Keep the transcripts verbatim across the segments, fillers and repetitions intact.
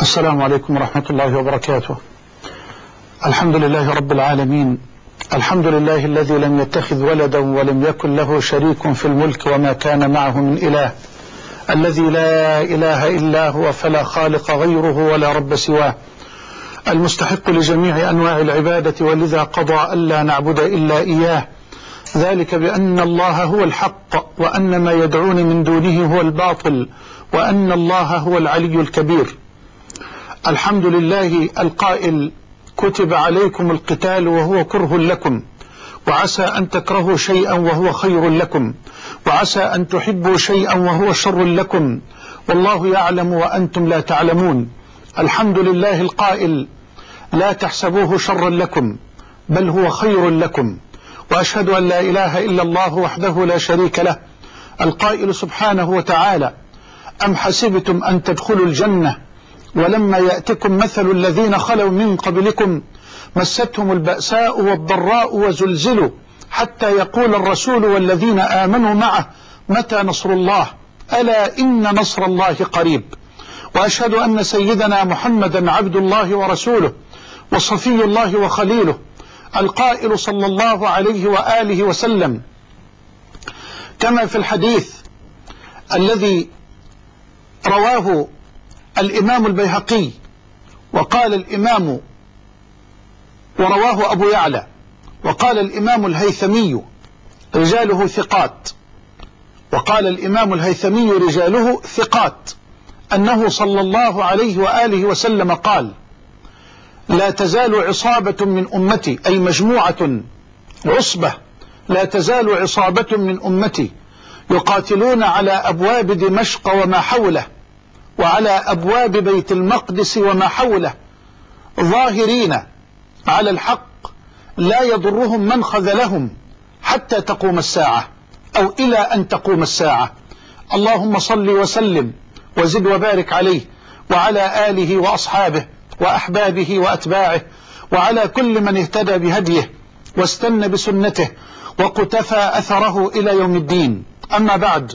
السلام عليكم ورحمة الله وبركاته. الحمد لله رب العالمين، الحمد لله الذي لم يتخذ ولدا ولم يكن له شريك في الملك وما كان معه من إله، الذي لا إله إلا هو فلا خالق غيره ولا رب سواه، المستحق لجميع أنواع العبادة، ولذا قضى ألا نعبد إلا إياه، ذلك بأن الله هو الحق وأن ما يدعون من دونه هو الباطل وأن الله هو العلي الكبير. الحمد لله القائل: كتب عليكم القتال وهو كره لكم، وعسى أن تكرهوا شيئا وهو خير لكم، وعسى أن تحبوا شيئا وهو شر لكم، والله يعلم وأنتم لا تعلمون. الحمد لله القائل: لا تحسبوه شرا لكم بل هو خير لكم، وأشهد أن لا إله إلا الله وحده لا شريك له، القائل سبحانه وتعالى: أم حسبتم أن تدخلوا الجنة ولما يأتكم مثل الذين خلوا من قبلكم مستهم البأساء والضراء وزلزلوا حتى يقول الرسول والذين آمنوا معه متى نصر الله، ألا إن نصر الله قريب. وأشهد أن سيدنا محمدا عبد الله ورسوله وصفي الله وخليله، القائل صلى الله عليه وآله وسلم كما في الحديث الذي رواه الإمام البيهقي وقال الإمام ورواه أبو يعلى وقال الإمام الهيثمي رجاله ثقات، وقال الإمام الهيثمي رجاله ثقات، أنه صلى الله عليه وآله وسلم قال: لا تزال عصابة من أمتي، أي مجموعة عصبة، لا تزال عصابة من أمتي يقاتلون على أبواب دمشق وما حوله وعلى أبواب بيت المقدس وما حوله ظاهرين على الحق لا يضرهم من خذلهم حتى تقوم الساعة أو إلى أن تقوم الساعة. اللهم صل وسلم وزد وبارك عليه وعلى آله وأصحابه وأحبابه وأتباعه وعلى كل من اهتدى بهديه واستنى بسنته وقتفى أثره إلى يوم الدين. أما بعد،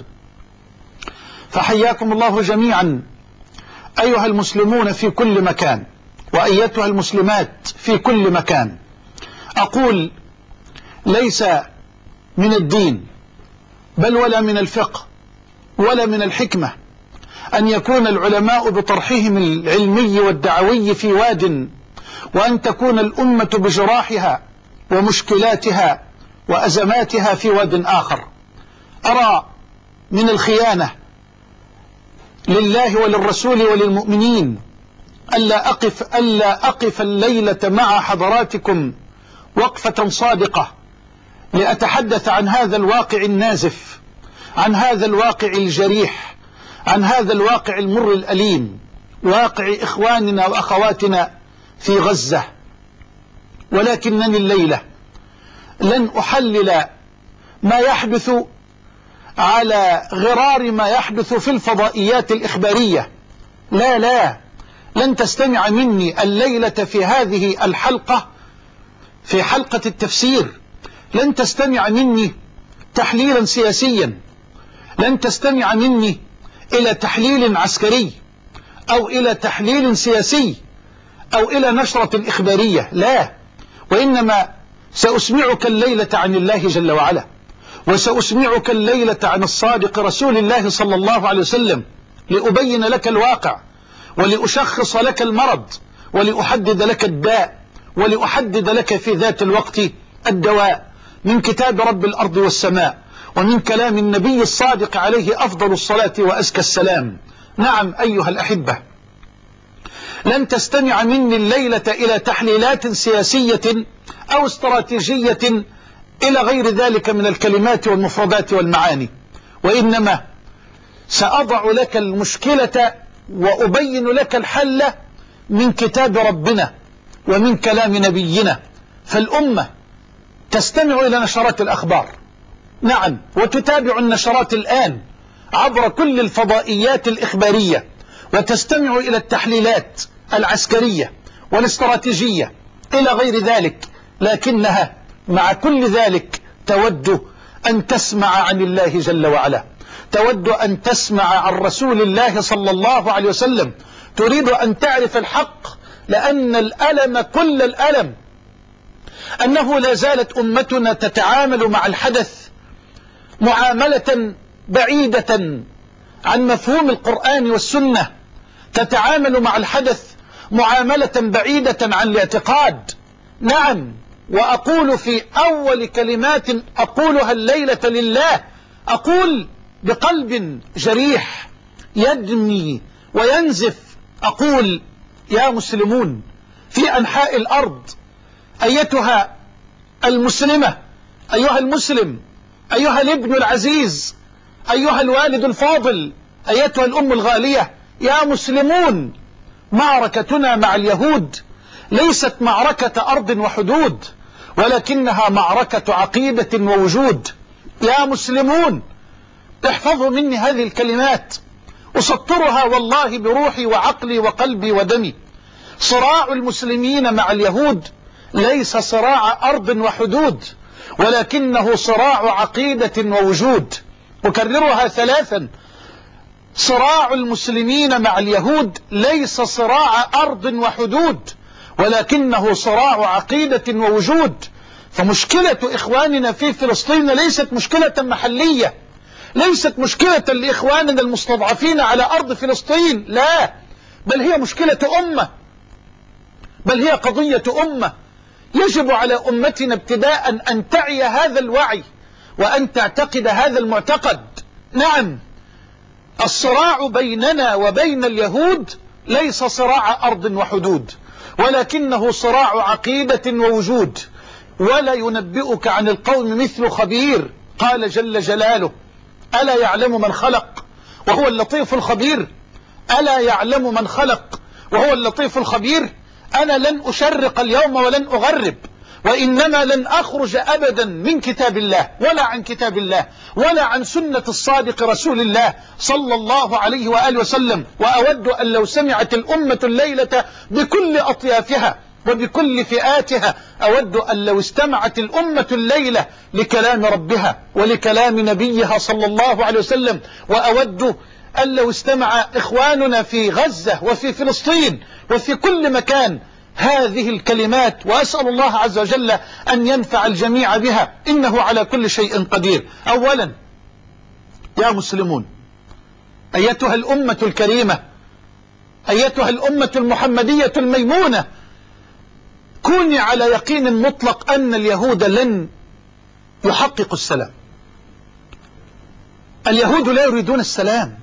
فحياكم الله جميعا أيها المسلمون في كل مكان وأيتها المسلمات في كل مكان. أقول: ليس من الدين بل ولا من الفقه ولا من الحكمة أن يكون العلماء بطرحهم العلمي والدعوي في واد، وأن تكون الأمة بجراحها ومشكلاتها وأزماتها في واد آخر. أرى من الخيانة لله وللرسول وللمؤمنين ألا أقف, ألا أقف الليلة مع حضراتكم وقفة صادقة لأتحدث عن هذا الواقع النازف، عن هذا الواقع الجريح، عن هذا الواقع المر الأليم، واقع إخواننا وأخواتنا في غزة. ولكنني الليلة لن أحلل ما يحدث على غرار ما يحدث في الفضائيات الإخبارية، لا لا لن تستمع مني الليلة في هذه الحلقة، في حلقة التفسير، لن تستمع مني تحليلا سياسيا، لن تستمع مني إلى تحليل عسكري أو إلى تحليل سياسي أو إلى نشرة إخبارية، لا، وإنما سأسمعك الليلة عن الله جل وعلا، وسأسمعك الليلة عن الصادق رسول الله صلى الله عليه وسلم، لأبين لك الواقع ولأشخص لك المرض ولأحدد لك الداء ولأحدد لك في ذات الوقت الدواء، من كتاب رب الأرض والسماء ومن كلام النبي الصادق عليه أفضل الصلاة وأزكى السلام. نعم أيها الأحبة، لن تستمع مني الليلة إلى تحليلات سياسية أو استراتيجية إلى غير ذلك من الكلمات والمفردات والمعاني، وإنما سأضع لك المشكلة وأبين لك الحل من كتاب ربنا ومن كلام نبينا. فالأمة تستمع إلى نشرات الأخبار، نعم، وتتابع النشرات الآن عبر كل الفضائيات الإخبارية، وتستمع إلى التحليلات العسكرية والاستراتيجية إلى غير ذلك، لكنها مع كل ذلك تود أن تسمع عن الله جل وعلا، تود أن تسمع عن رسول الله صلى الله عليه وسلم، تريد أن تعرف الحق، لأن الألم كل الألم أنه لا زالت أمتنا تتعامل مع الحدث معاملة بعيدة عن مفهوم القرآن والسنة، تتعامل مع الحدث معاملة بعيدة عن الاعتقاد. نعم، وأقول في أول كلمات أقولها الليلة لله، أقول بقلب جريح يدمي وينزف، أقول يا مسلمون في أنحاء الأرض، أيتها المسلمة، أيها المسلم، أيها الابن العزيز، أيها الوالد الفاضل، أيتها الأم الغالية، يا مسلمون، معركتنا مع اليهود ليست معركة أرض وحدود، ولكنها معركة عقيدة ووجود. يا مسلمون، احفظوا مني هذه الكلمات، أسطرها والله بروحي وعقلي وقلبي ودمي. صراع المسلمين مع اليهود ليس صراع أرض وحدود، ولكنه صراع عقيدة ووجود. أكررها ثلاثا: صراع المسلمين مع اليهود ليس صراع أرض وحدود، ولكنه صراع عقيدة ووجود. فمشكلة إخواننا في فلسطين ليست مشكلة محلية، ليست مشكلة لإخواننا المستضعفين على أرض فلسطين، لا، بل هي مشكلة أمة، بل هي قضية أمة. يجب على أمتنا ابتداء أن تعي هذا الوعي وأن تعتقد هذا المعتقد. نعم، الصراع بيننا وبين اليهود ليس صراع أرض وحدود، ولكنه صراع عقيدة ووجود. ولا ينبئك عن القوم مثل خبير، قال جل جلاله: ألا يعلم من خلق وهو اللطيف الخبير؟ ألا يعلم من خلق وهو اللطيف الخبير؟ أنا لن أشرق اليوم ولن أغرب، وإنما لن أخرج أبدا من كتاب الله ولا عن كتاب الله ولا عن سنة الصادق رسول الله صلى الله عليه وآله وسلم. وأود أن لو سمعت الأمة الليلة بكل أطيافها وبكل فئاتها، أود أن لو استمعت الأمة الليلة لكلام ربها ولكلام نبيها صلى الله عليه وسلم، وأود أن لو استمع إخواننا في غزة وفي فلسطين وفي كل مكان هذه الكلمات، وأسأل الله عز وجل أن ينفع الجميع بها، إنه على كل شيء قدير. أولا يا مسلمون، أيتها الأمة الكريمة، أيتها الأمة المحمدية الميمونة، كوني على يقين مطلق أن اليهود لن يحققوا السلام. اليهود لا يريدون السلام.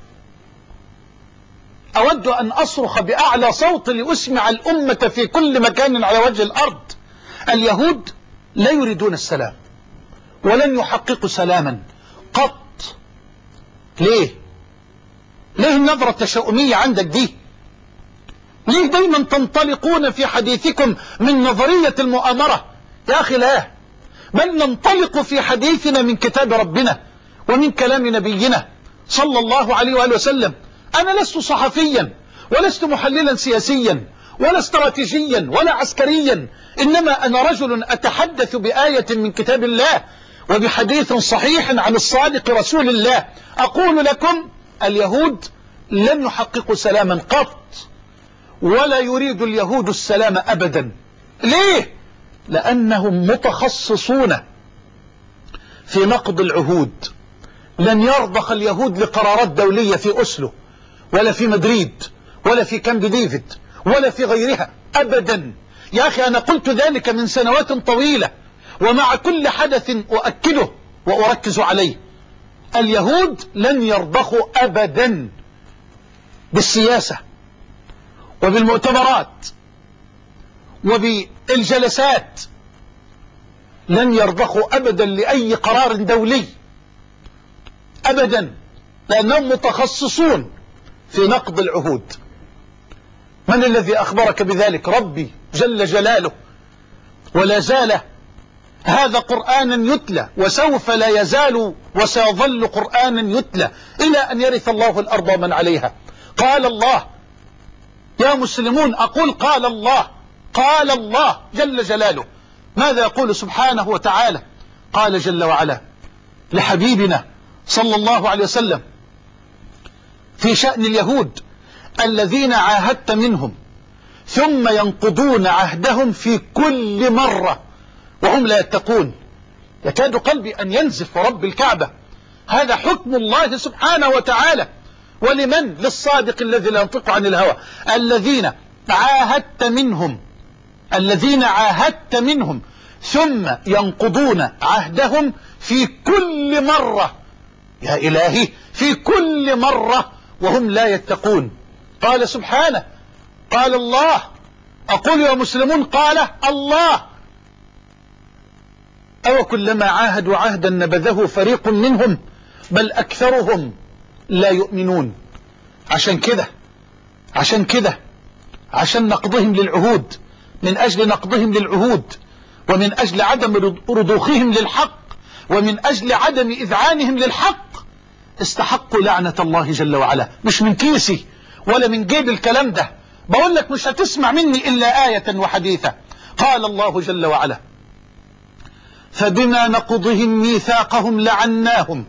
أود أن أصرخ بأعلى صوت لأسمع الأمة في كل مكان على وجه الأرض: اليهود لا يريدون السلام ولن يحققوا سلاما قط. ليه؟ ليه النظرة التشاؤمية عندك دي؟ ليه دايما تنطلقون في حديثكم من نظرية المؤامرة؟ يا أخي لا، بل ننطلق في حديثنا من كتاب ربنا ومن كلام نبينا صلى الله عليه وآله وسلم. أنا لست صحفيا ولست محللا سياسيا ولا استراتيجيا ولا عسكريا، إنما أنا رجل أتحدث بآية من كتاب الله وبحديث صحيح عن الصادق رسول الله. أقول لكم: اليهود لن يحققوا سلاما قط، ولا يريد اليهود السلام أبدا. ليه؟ لأنهم متخصصون في نقض العهود. لن يرضخ اليهود لقرارات دولية في أسلو ولا في مدريد ولا في كامب ديفيد ولا في غيرها أبدا. يا أخي أنا قلت ذلك من سنوات طويلة، ومع كل حدث أؤكده وأركز عليه: اليهود لن يرضخوا أبدا بالسياسة وبالمؤتمرات وبالجلسات، لن يرضخوا أبدا لأي قرار دولي أبدا، لأنهم متخصصون في نقض العهود. من الذي أخبرك بذلك؟ ربي جل جلاله. ولا زال هذا قرآنا يتلى، وسوف لا يزال وسيظل قرآنا يتلى إلى أن يرث الله الأرض ومن عليها. قال الله: يا مسلمون أقول قال الله، قال الله جل جلاله. ماذا يقول سبحانه وتعالى؟ قال جل وعلا لحبيبنا صلى الله عليه وسلم في شأن اليهود: الذين عاهدت منهم ثم ينقضون عهدهم في كل مرة وهم لا يتقون. يكاد قلبي أن ينزف رب الكعبة. هذا حكم الله سبحانه وتعالى. ولمن؟ للصادق الذي لا ينطق عن الهوى. الذين عاهدت منهم الذين عاهدت منهم ثم ينقضون عهدهم في كل مرة. يا إلهي، في كل مرة وهم لا يتقون. قال سبحانه، قال الله، أقول يا مسلمون قال الله: أو كلما عاهدوا عهدا نبذه فريق منهم بل أكثرهم لا يؤمنون. عشان كده عشان كده عشان نقضهم للعهود، من أجل نقضهم للعهود ومن أجل عدم رضوخهم للحق ومن أجل عدم إذعانهم للحق استحقوا لعنة الله جل وعلا. مش من كيسي ولا من جيب الكلام ده، بقول لك مش هتسمع مني إلا آية وحديثة. قال الله جل وعلا: فبما نقضهم ميثاقهم لعناهم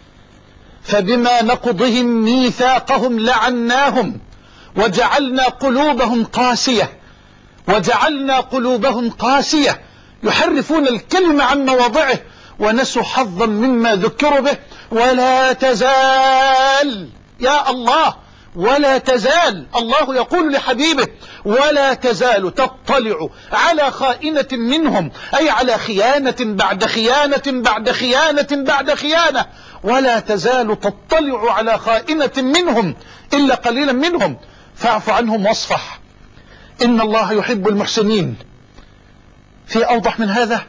فبما نقضهم ميثاقهم لعناهم وجعلنا قلوبهم قاسية وجعلنا قلوبهم قاسية يحرفون الكلمة عن مواضعه ونسوا حظا مما ذكروا به. ولا تزال، يا الله، ولا تزال، الله يقول لحبيبه: ولا تزال تطلع على خائنة منهم، أي على خيانة بعد خيانة بعد خيانة بعد خيانة. ولا تزال تطلع على خائنة منهم إلا قليلا منهم فاعف عنهم واصفح إن الله يحب المحسنين. في أوضح من هذا؟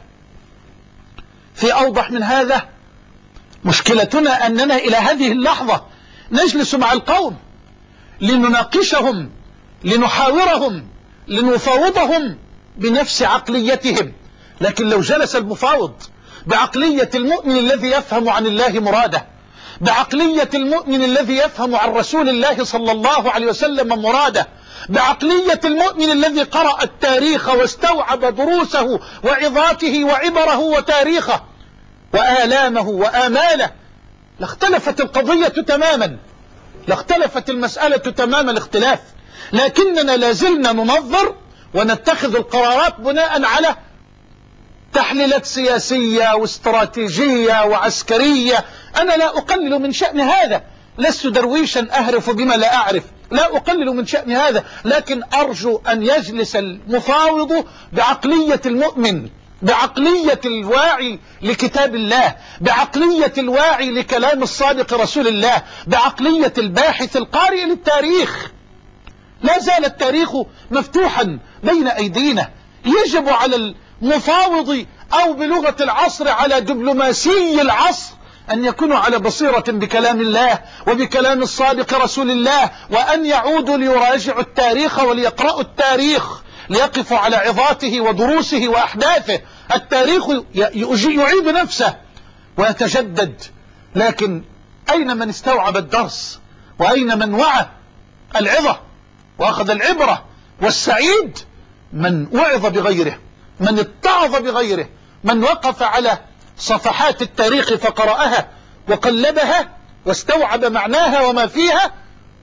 في أوضح من هذا؟ مشكلتنا أننا إلى هذه اللحظة نجلس مع القوم لنناقشهم، لنحاورهم، لنفاوضهم بنفس عقليتهم. لكن لو جلس المفاوض بعقلية المؤمن الذي يفهم عن الله مراده، بعقلية المؤمن الذي يفهم عن رسول الله صلى الله عليه وسلم مراده، بعقلية المؤمن الذي قرأ التاريخ واستوعب دروسه وعظاته وعبره وتاريخه وآلامه وآماله، لاختلفت القضية تماما، لاختلفت المسألة تمام الاختلاف. لكننا لازلنا ننظر ونتخذ القرارات بناء على تحليلات سياسية واستراتيجية وعسكرية. أنا لا أقلل من شأن هذا، لست درويشا أهرف بما لا أعرف، لا أقلل من شأن هذا، لكن أرجو أن يجلس المفاوض بعقلية المؤمن، بعقلية الواعي لكتاب الله، بعقلية الواعي لكلام الصادق رسول الله، بعقلية الباحث القارئ للتاريخ. لا زال التاريخ مفتوحا بين أيدينا. يجب على المفاوض أو بلغة العصر على دبلوماسي العصر أن يكونوا على بصيرة بكلام الله وبكلام الصادق رسول الله، وأن يعودوا ليراجعوا التاريخ وليقرأوا التاريخ، ليقفوا على عظاته ودروسه وأحداثه. التاريخ يعيد نفسه ويتجدد. لكن أين من استوعب الدرس؟ وأين من وعى العظة وأخذ العبرة؟ والسعيد من وعظ بغيره، من اتعظ بغيره، من وقف على صفحات التاريخ فقرأها وقلبها واستوعب معناها وما فيها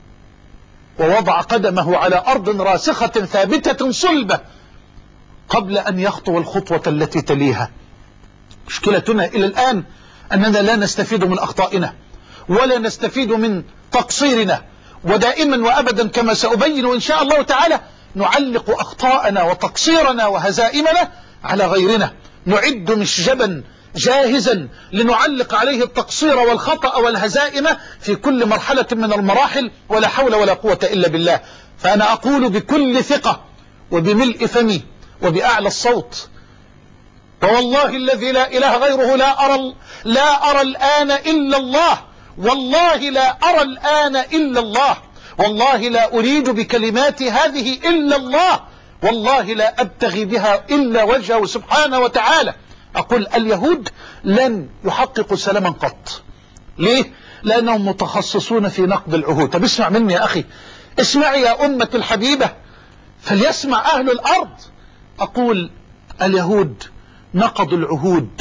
ووضع قدمه على أرض راسخة ثابتة صلبة قبل أن يخطو الخطوة التي تليها. مشكلتنا إلى الآن أننا لا نستفيد من أخطائنا ولا نستفيد من تقصيرنا، ودائما وأبدا كما سأبين إن شاء الله تعالى نعلق أخطاءنا وتقصيرنا وهزائمنا على غيرنا، نعد مشجبا جاهزا لنعلق عليه التقصير والخطأ والهزائم في كل مرحلة من المراحل، ولا حول ولا قوة إلا بالله. فأنا أقول بكل ثقة وبملء فمي وبأعلى الصوت، ووالله الذي لا إله غيره لا أرى, لا أرى الآن إلا الله، والله لا أرى الآن إلا الله، والله لا أريد بكلماتي هذه إلا الله، والله لا أبتغي بها إلا وجهه سبحانه وتعالى. أقول اليهود لن يحققوا سلاما قط. ليه؟ لأنهم متخصصون في نقض العهود. طب اسمع مني يا أخي، اسمع يا أمة الحبيبة، فليسمع أهل الأرض. أقول اليهود نقضوا العهود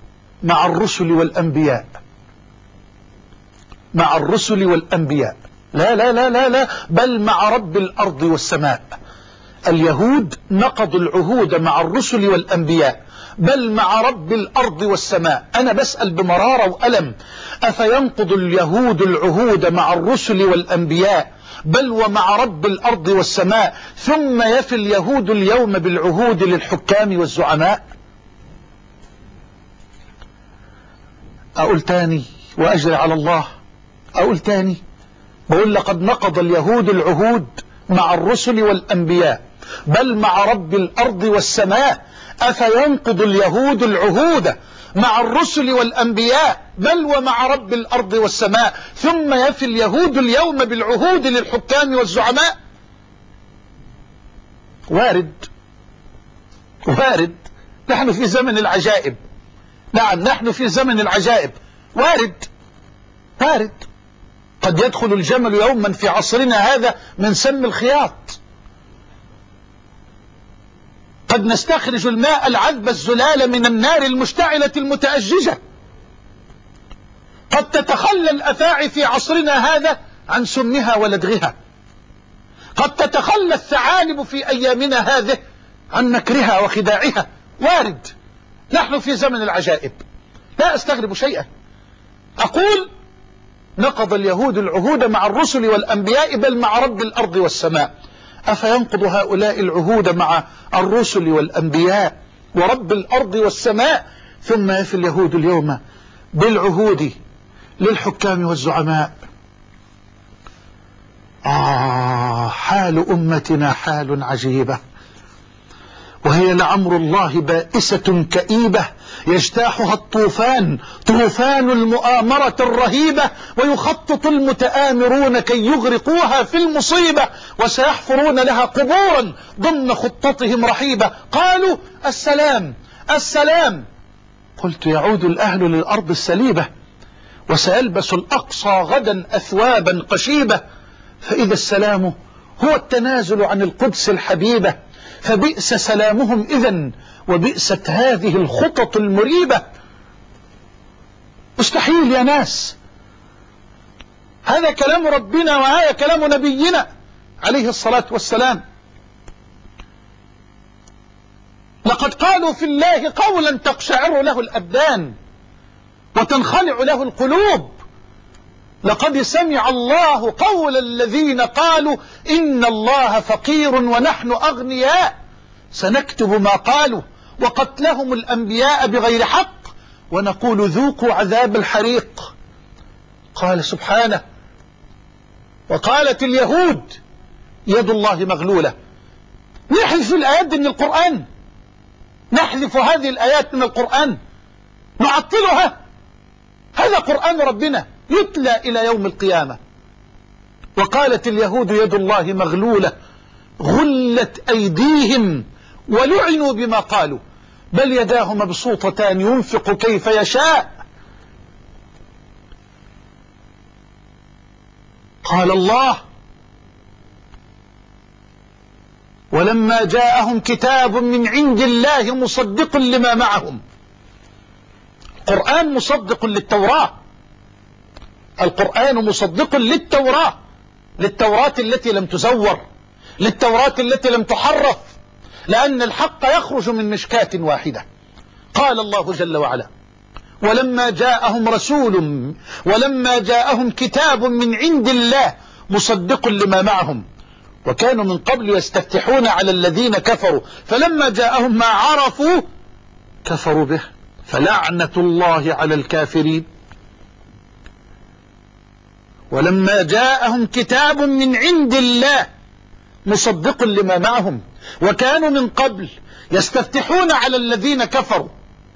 مع الرسل والأنبياء، مع الرسل والأنبياء لا لا لا لا لا بل مع رب الأرض والسماء. اليهود نقضوا العهود مع الرسل والأنبياء، بل مع رب الأرض والسماء. أنا بسأل بمرارة وألم، أفينقض اليهود العهود مع الرسل والأنبياء بل ومع رب الأرض والسماء، ثم يفي اليهود اليوم بالعهود للحكام والزعماء؟ أقول تاني وأجري على الله، أقول تاني بقول لقد نقض اليهود العهود مع الرسل والأنبياء بل مع رب الأرض والسماء. أفينقض اليهود العهود مع الرسل والأنبياء بل ومع رب الأرض والسماء، ثم يفي اليهود اليوم بالعهود للحكام والزعماء؟ وارد وارد. نحن في زمن العجائب. نعم نحن في زمن العجائب. وارد وارد. قد يدخل الجمل يوما في عصرنا هذا من سم الخياط. قد نستخرج الماء العذب الزلال من النار المشتعلة المتأججة. قد تتخلى الأفاعي في عصرنا هذا عن سمها ولدغها. قد تتخلى الثعالب في أيامنا هذه عن نكرها وخداعها. وارد. نحن في زمن العجائب، لا أستغرب شيئا. أقول نقض اليهود العهود مع الرسل والأنبياء بل مع رب الأرض والسماء. أفينقض هؤلاء العهود مع الرسل والأنبياء ورب الأرض والسماء، ثم يفي اليهود اليوم بالعهود للحكام والزعماء؟ آه حال أمتنا حال عجيبة، وهي لعمر الله بائسة كئيبة يجتاحها الطوفان، طوفان المؤامرة الرهيبة، ويخطط المتآمرون كي يغرقوها في المصيبة، وسيحفرون لها قبورا ضمن خطتهم رحيبة. قالوا السلام السلام. قلت يعود الأهل للأرض السليبة، وسيلبس الأقصى غدا أثوابا قشيبة، فإذا السلام هو التنازل عن القدس الحبيبة، فبئس سلامهم إذن وبئست هذه الخطط المريبة. مستحيل يا ناس. هذا كلام ربنا وهذا كلام نبينا عليه الصلاة والسلام. لقد قالوا في الله قولا تقشعر له الأبدان وتنخلع له القلوب. لقد سمع الله قول الذين قالوا إن الله فقير ونحن أغنياء، سنكتب ما قالوا وقتلهم الأنبياء بغير حق ونقول ذوقوا عذاب الحريق. قال سبحانه وقالت اليهود يد الله مغلولة. نحذف الآيات من القرآن، نحذف هذه الآيات من القرآن، نعطلها. هذا قرآن ربنا يتلى إلى يوم القيامة. وقالت اليهود يد الله مغلولة غلت أيديهم ولعنوا بما قالوا بل يداه مبسوطتان ينفق كيف يشاء. قال الله ولما جاءهم كتاب من عند الله مصدق لما معهم. القرآن مصدق للتوراة، القرآن مصدق للتوراة، للتوراة التي لم تزور، للتوراة التي لم تحرف، لأن الحق يخرج من مشكاة واحدة. قال الله جل وعلا ولما جاءهم رسول ولما جاءهم كتاب من عند الله مصدق لما معهم وكانوا من قبل يستفتحون على الذين كفروا فلما جاءهم ما عرفوا كفروا به فلعنة الله على الكافرين. ولما جاءهم كتاب من عند الله مصدق لما معهم وكانوا من قبل يستفتحون على الذين كفروا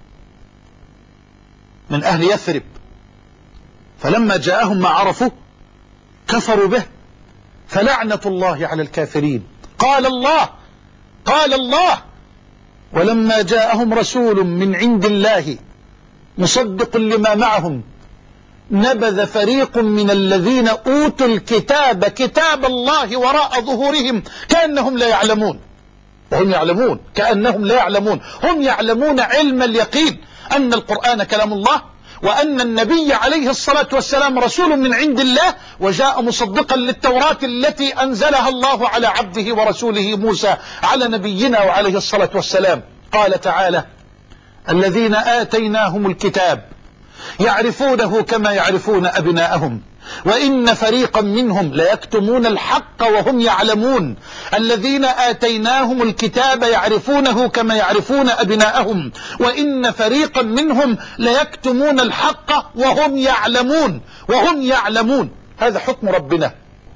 من أهل يثرب فلما جاءهم ما عرفوا كفروا به فلعنة الله على الكافرين. قال الله قال الله ولما جاءهم رسول من عند الله مصدق لما معهم نبذ فريق من الذين أوتوا الكتاب كتاب الله وراء ظهورهم كأنهم لا يعلمون. وهم يعلمون كأنهم لا يعلمون. هم يعلمون علم اليقين أن القرآن كلام الله وأن النبي عليه الصلاة والسلام رسول من عند الله وجاء مصدقا للتوراة التي أنزلها الله على عبده ورسوله موسى على نبينا وعليه الصلاة والسلام. قال تعالى: الذين آتيناهم الكتاب يعرفونه كما يعرفون أبناءهم وإن فريقا منهم ليكتمون الحق وهم يعلمون. الذين آتيناهم الكتاب يعرفونه كما يعرفون أبناءهم وإن فريقا منهم ليكتمون الحق وهم يعلمون وهم يعلمون. هذا حكم ربنا،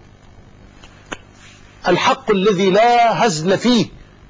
الحق الذي لا هزل فيه،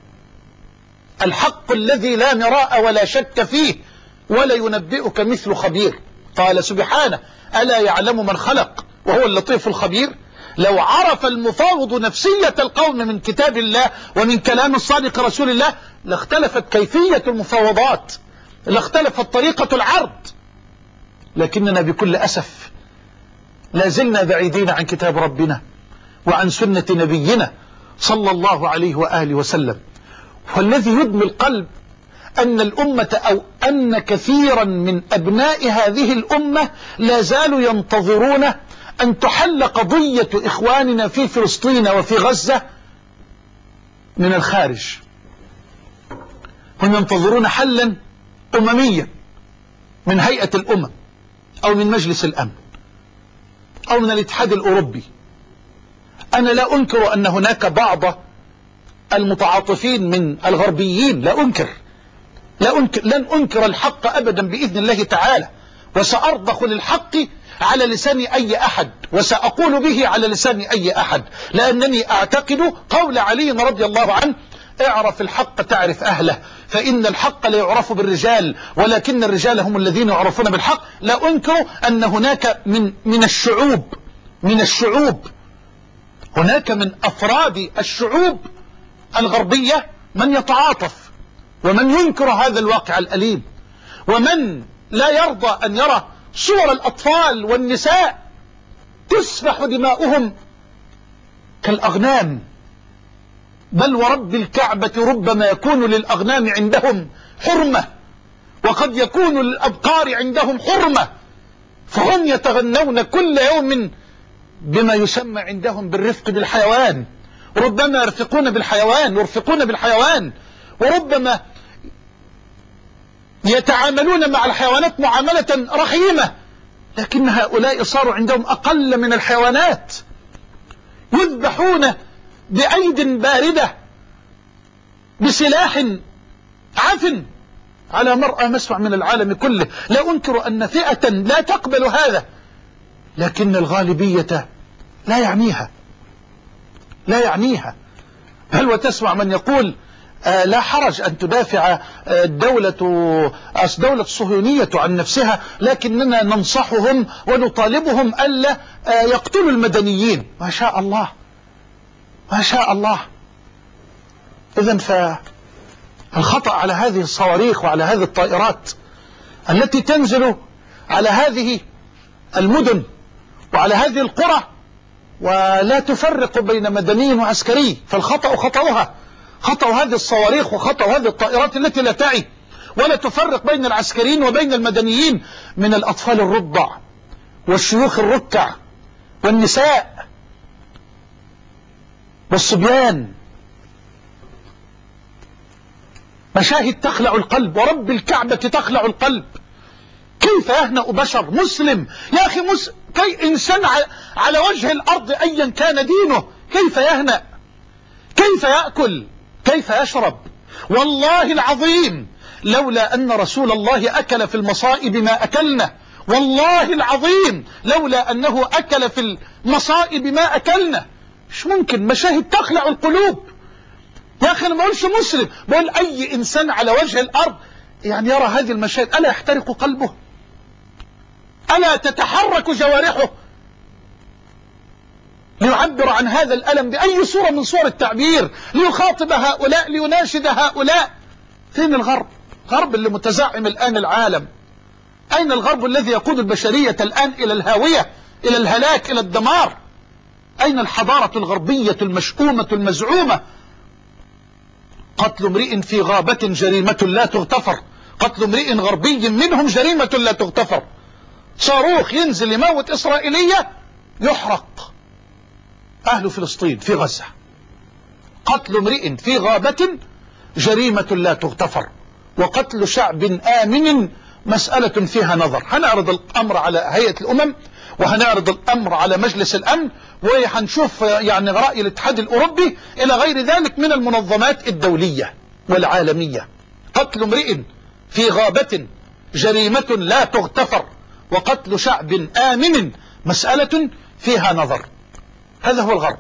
الحق الذي لا مراء ولا شك فيه، ولا ينبئك مثل خبير. قال سبحانه: ألا يعلم من خلق وهو اللطيف الخبير. لو عرف المفاوض نفسية القوم من كتاب الله ومن كلام الصادق رسول الله لاختلفت كيفية المفاوضات، لاختلفت طريقة العرض، لكننا بكل أسف لا زلنا بعيدين عن كتاب ربنا وعن سنة نبينا صلى الله عليه وآله وسلم. والذي يدمي القلب أن الأمة أو أن كثيرا من أبناء هذه الأمة لا زالوا ينتظرون أن تحل قضية إخواننا في فلسطين وفي غزة من الخارج. هم ينتظرون حلا أمميا من هيئة الأمم أو من مجلس الأمن أو من الاتحاد الأوروبي. أنا لا أنكر أن هناك بعض المتعاطفين من الغربيين، لا أنكر لا أنكر لن أنكر الحق أبدا بإذن الله تعالى، وسأرضخ للحق على لسان أي أحد وسأقول به على لسان أي أحد، لأنني أعتقد قول علي رضي الله عنه: اعرف الحق تعرف أهله، فإن الحق لا يعرف بالرجال ولكن الرجال هم الذين يعرفون بالحق. لا أنكر أن هناك من من الشعوب من الشعوب هناك من أفراد الشعوب الغربية من يتعاطف ومن ينكر هذا الواقع الأليم، ومن لا يرضى أن يرى صور الأطفال والنساء تسفح دماؤهم كالأغنام. بل ورب الكعبة ربما يكون للأغنام عندهم حرمة وقد يكون للأبقار عندهم حرمة، فهم يتغنون كل يوم بما يسمى عندهم بالرفق بالحيوان. ربما يرفقون بالحيوان يرفقون بالحيوان وربما يتعاملون مع الحيوانات معاملة رحيمة، لكن هؤلاء صاروا عندهم أقل من الحيوانات، يذبحون بأيد باردة بسلاح عفن على مرأى مسمع من العالم كله. لا أنكر أن فئة لا تقبل هذا، لكن الغالبية لا يعنيها لا يعنيها هل وتسمع من يقول آه لا حرج أن تدافع الدولة آه الدولة الصهيونية عن نفسها، لكننا ننصحهم ونطالبهم ألا آه يقتلوا المدنيين. ما شاء الله ما شاء الله. إذن فالخطأ على هذه الصواريخ وعلى هذه الطائرات التي تنزل على هذه المدن وعلى هذه القرى ولا تفرق بين مدني وعسكري، فالخطأ خطأها خطأ هذه الصواريخ وخطأ هذه الطائرات التي لا تعي ولا تفرق بين العسكريين وبين المدنيين، من الأطفال الرضع والشيوخ الركع والنساء والصبيان. مشاهد تخلع القلب، ورب الكعبة تخلع القلب. كيف يهنأ بشر مسلم يا أخي مسلم كي إنسان على وجه الأرض أيا كان دينه، كيف يهنأ؟ كيف يأكل؟ كيف يشرب؟ والله العظيم لولا أن رسول الله أكل في المصائب ما أكلنا، والله العظيم لولا أنه أكل في المصائب ما أكلنا. مش ممكن. مشاهد تخلع القلوب يا أخي. أنا ما أقولش مسلم، بقول أي إنسان على وجه الأرض يعني يرى هذه المشاهد ألا يحترق قلبه؟ ألا تتحرك جوارحه ليعبر عن هذا الألم بأي صورة من صور التعبير، ليخاطب هؤلاء، ليناشد هؤلاء؟ فين الغرب؟ الغرب اللي متزعم الآن العالم. أين الغرب الذي يقود البشرية الآن إلى الهاوية، إلى الهلاك، إلى الدمار؟ أين الحضارة الغربية المشؤومة المزعومة؟ قتل امرئ في غابة جريمة لا تغتفر، قتل امرئ غربي منهم جريمة لا تغتفر. صاروخ ينزل يموت إسرائيلية يحرق أهل فلسطين في غزة. قتل امرئ في غابة جريمة لا تغتفر، وقتل شعب آمن مسألة فيها نظر. هنعرض الأمر على هيئة الأمم، وهنعرض الأمر على مجلس الأمن، وهنشوف يعني رأي الاتحاد الأوروبي إلى غير ذلك من المنظمات الدولية والعالمية. قتل امرئ في غابة جريمة لا تغتفر، وقتل شعب آمن مسألة فيها نظر. هذا هو الغرب،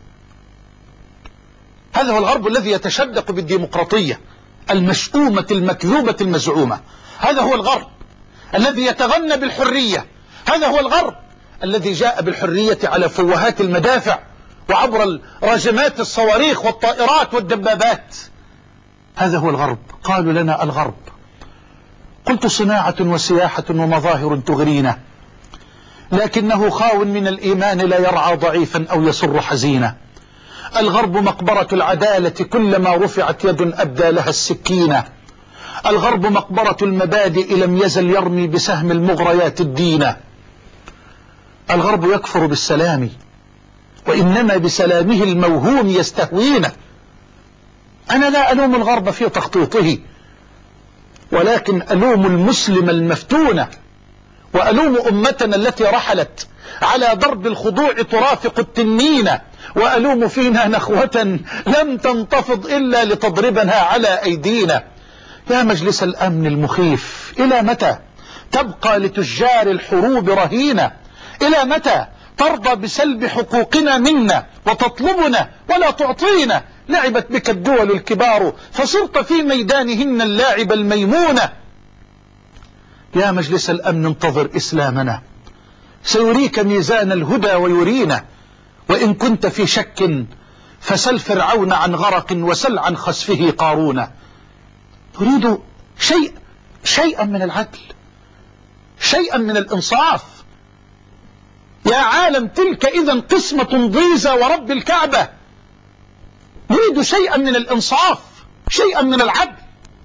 هذا هو الغرب الذي يتشدق بالديمقراطية المشؤومة المكذوبة المزعومة. هذا هو الغرب الذي يتغنى بالحرية. هذا هو الغرب الذي جاء بالحرية على فوهات المدافع وعبر راجمات الصواريخ والطائرات والدبابات. هذا هو الغرب. قالوا لنا الغرب، قلت صناعة وسياحة ومظاهر تغرينا، لكنه خاو من الإيمان لا يرعى ضعيفا أو يسر حزينا. الغرب مقبرة العدالة، كلما رفعت يد أبدى لها السكينة. الغرب مقبرة المبادئ، لم يزل يرمي بسهم المغريات الدينة. الغرب يكفر بالسلام، وإنما بسلامه الموهوم يستهوينا. أنا لا ألوم الغرب في تخطيطه، ولكن ألوم المسلم المفتون، وألوم أمتنا التي رحلت على ضرب الخضوع ترافق التنين، وألوم فينا نخوة لم تنتفض إلا لتضربنا على أيدينا. يا مجلس الأمن المخيف، إلى متى تبقى لتجار الحروب رهينة؟ إلى متى ترضى بسلب حقوقنا منا وتطلبنا ولا تعطينا؟ لعبت بك الدول الكبار فصرت في ميدانهن اللاعب الميمونة. يا مجلس الأمن انتظر إسلامنا، سيريك ميزان الهدى ويرينا. وإن كنت في شك فسل فرعون عن غرق وسل عن خسفه قارون. تريد شيء شيئا من العدل، شيئا من الإنصاف. يا عالم تلك إذا قسمة ضيزى ورب الكعبة. نريد شيئا من الإنصاف، شيئا من العدل،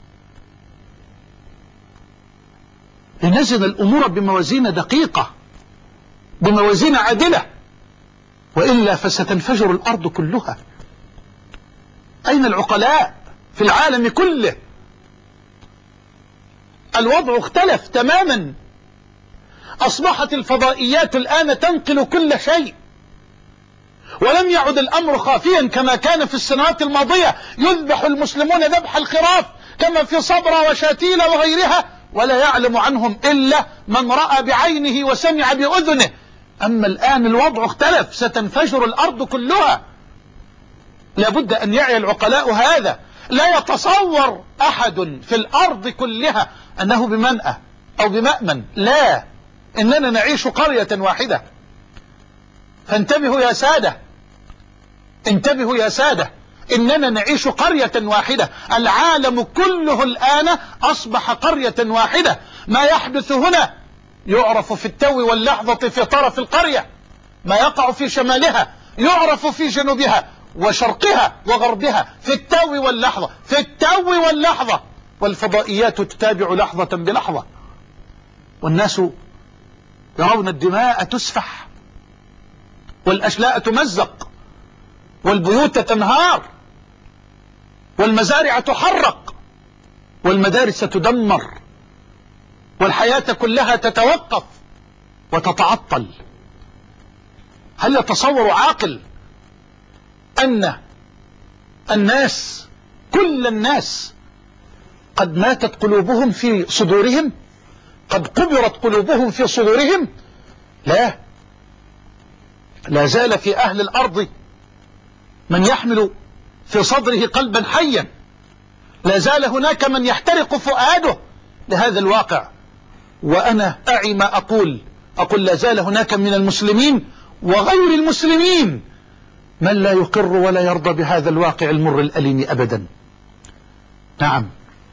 لنزن الأمور بموازين دقيقة، بموازين عادلة، وإلا فستنفجر الأرض كلها. أين العقلاء في العالم كله؟ الوضع اختلف تماما. أصبحت الفضائيات الآن تنقل كل شيء، ولم يعد الأمر خافيا كما كان في السنوات الماضية. يذبح المسلمون ذبح الخراف كما في صبرا وشاتيل وغيرها، ولا يعلم عنهم إلا من رأى بعينه وسمع بأذنه. أما الآن الوضع اختلف، ستنفجر الأرض كلها. لابد أن يعي العقلاء هذا. لا يتصور أحد في الأرض كلها أنه بمنأى أو بمأمن، لا، إننا نعيش قرية واحدة. فانتبهوا يا سادة، انتبهوا يا سادة، إننا نعيش قرية واحدة. العالم كله الآن أصبح قرية واحدة. ما يحدث هنا يعرف في التو واللحظة في طرف القرية، ما يقع في شمالها يعرف في جنوبها وشرقها وغربها، في التو واللحظة، في التو واللحظة. والفضائيات تتابع لحظة بلحظة، والناس يرون الدماء تسفح، والأشلاء تمزق، والبيوت تنهار، والمزارع تحرق، والمدارس تدمر، والحياة كلها تتوقف وتتعطل. هل يتصور عاقل أن الناس، كل الناس، قد ماتت قلوبهم في صدورهم؟ قد قبرت قلوبهم في صدورهم؟ لا، لا زال في أهل الأرض من يحمل في صدره قلبا حيا. لا زال هناك من يحترق فؤاده لهذا الواقع. وأنا أعي ما أقول، أقول لا زال هناك من المسلمين وغير المسلمين من لا يقر ولا يرضى بهذا الواقع المر الأليم أبدا. نعم،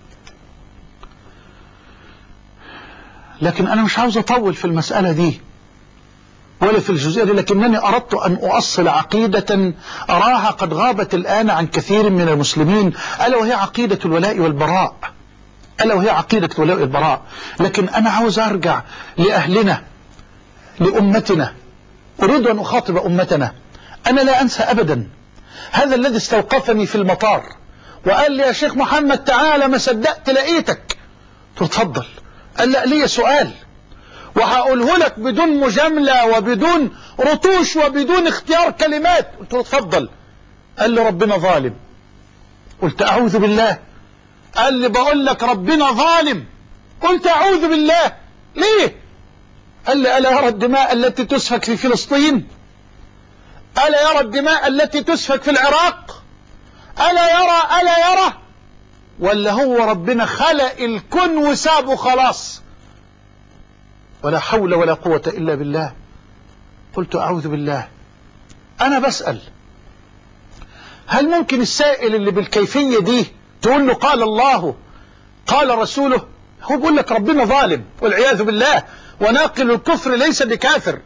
لكن أنا مش عاوز أطول في المسألة دي ولا في الجزئية دي، لكنني أردت أن أؤصل عقيدة أراها قد غابت الآن عن كثير من المسلمين، ألا وهي عقيدة الولاء والبراء. ألا وهي عقيدة ولاء البراء. لكن أنا عاوز أرجع لأهلنا، لأمتنا، أريد أن أخاطب أمتنا. أنا لا أنسى أبدا هذا الذي استوقفني في المطار وقال لي يا شيخ محمد تعالى، ما صدقت لقيتك. قلت له اتفضل. قال لا لي سؤال وهقوله لك بدون مجاملة وبدون رطوش وبدون اختيار كلمات. قلت له اتفضل. قال لي ربنا ظالم. قلت أعوذ بالله. قال لي بقول لك ربنا ظالم. قلت أعوذ بالله. ليه؟ قال لي ألا يرى الدماء التي تسفك في فلسطين؟ ألا يرى الدماء التي تسفك في العراق؟ ألا يرى ألا يرى ولا هو ربنا خلق الكون وسابه خلاص؟ ولا حول ولا قوة إلا بالله. قلت أعوذ بالله. أنا بسأل، هل ممكن السائل اللي بالكيفية دي تقول له قال الله قال رسوله؟ هو بيقول لك ربنا ظالم والعياذ بالله، وناقل الكفر ليس بكافر.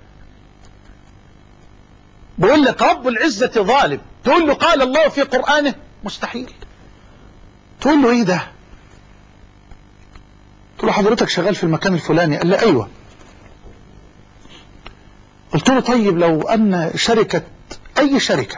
بيقول لك رب العزة ظالم، تقول له قال الله في قرآنه؟ مستحيل. تقول له ايه ده؟ قلت له حضرتك شغال في المكان الفلاني؟ قال لي ايوه. قلت له طيب لو ان شركة، اي شركة،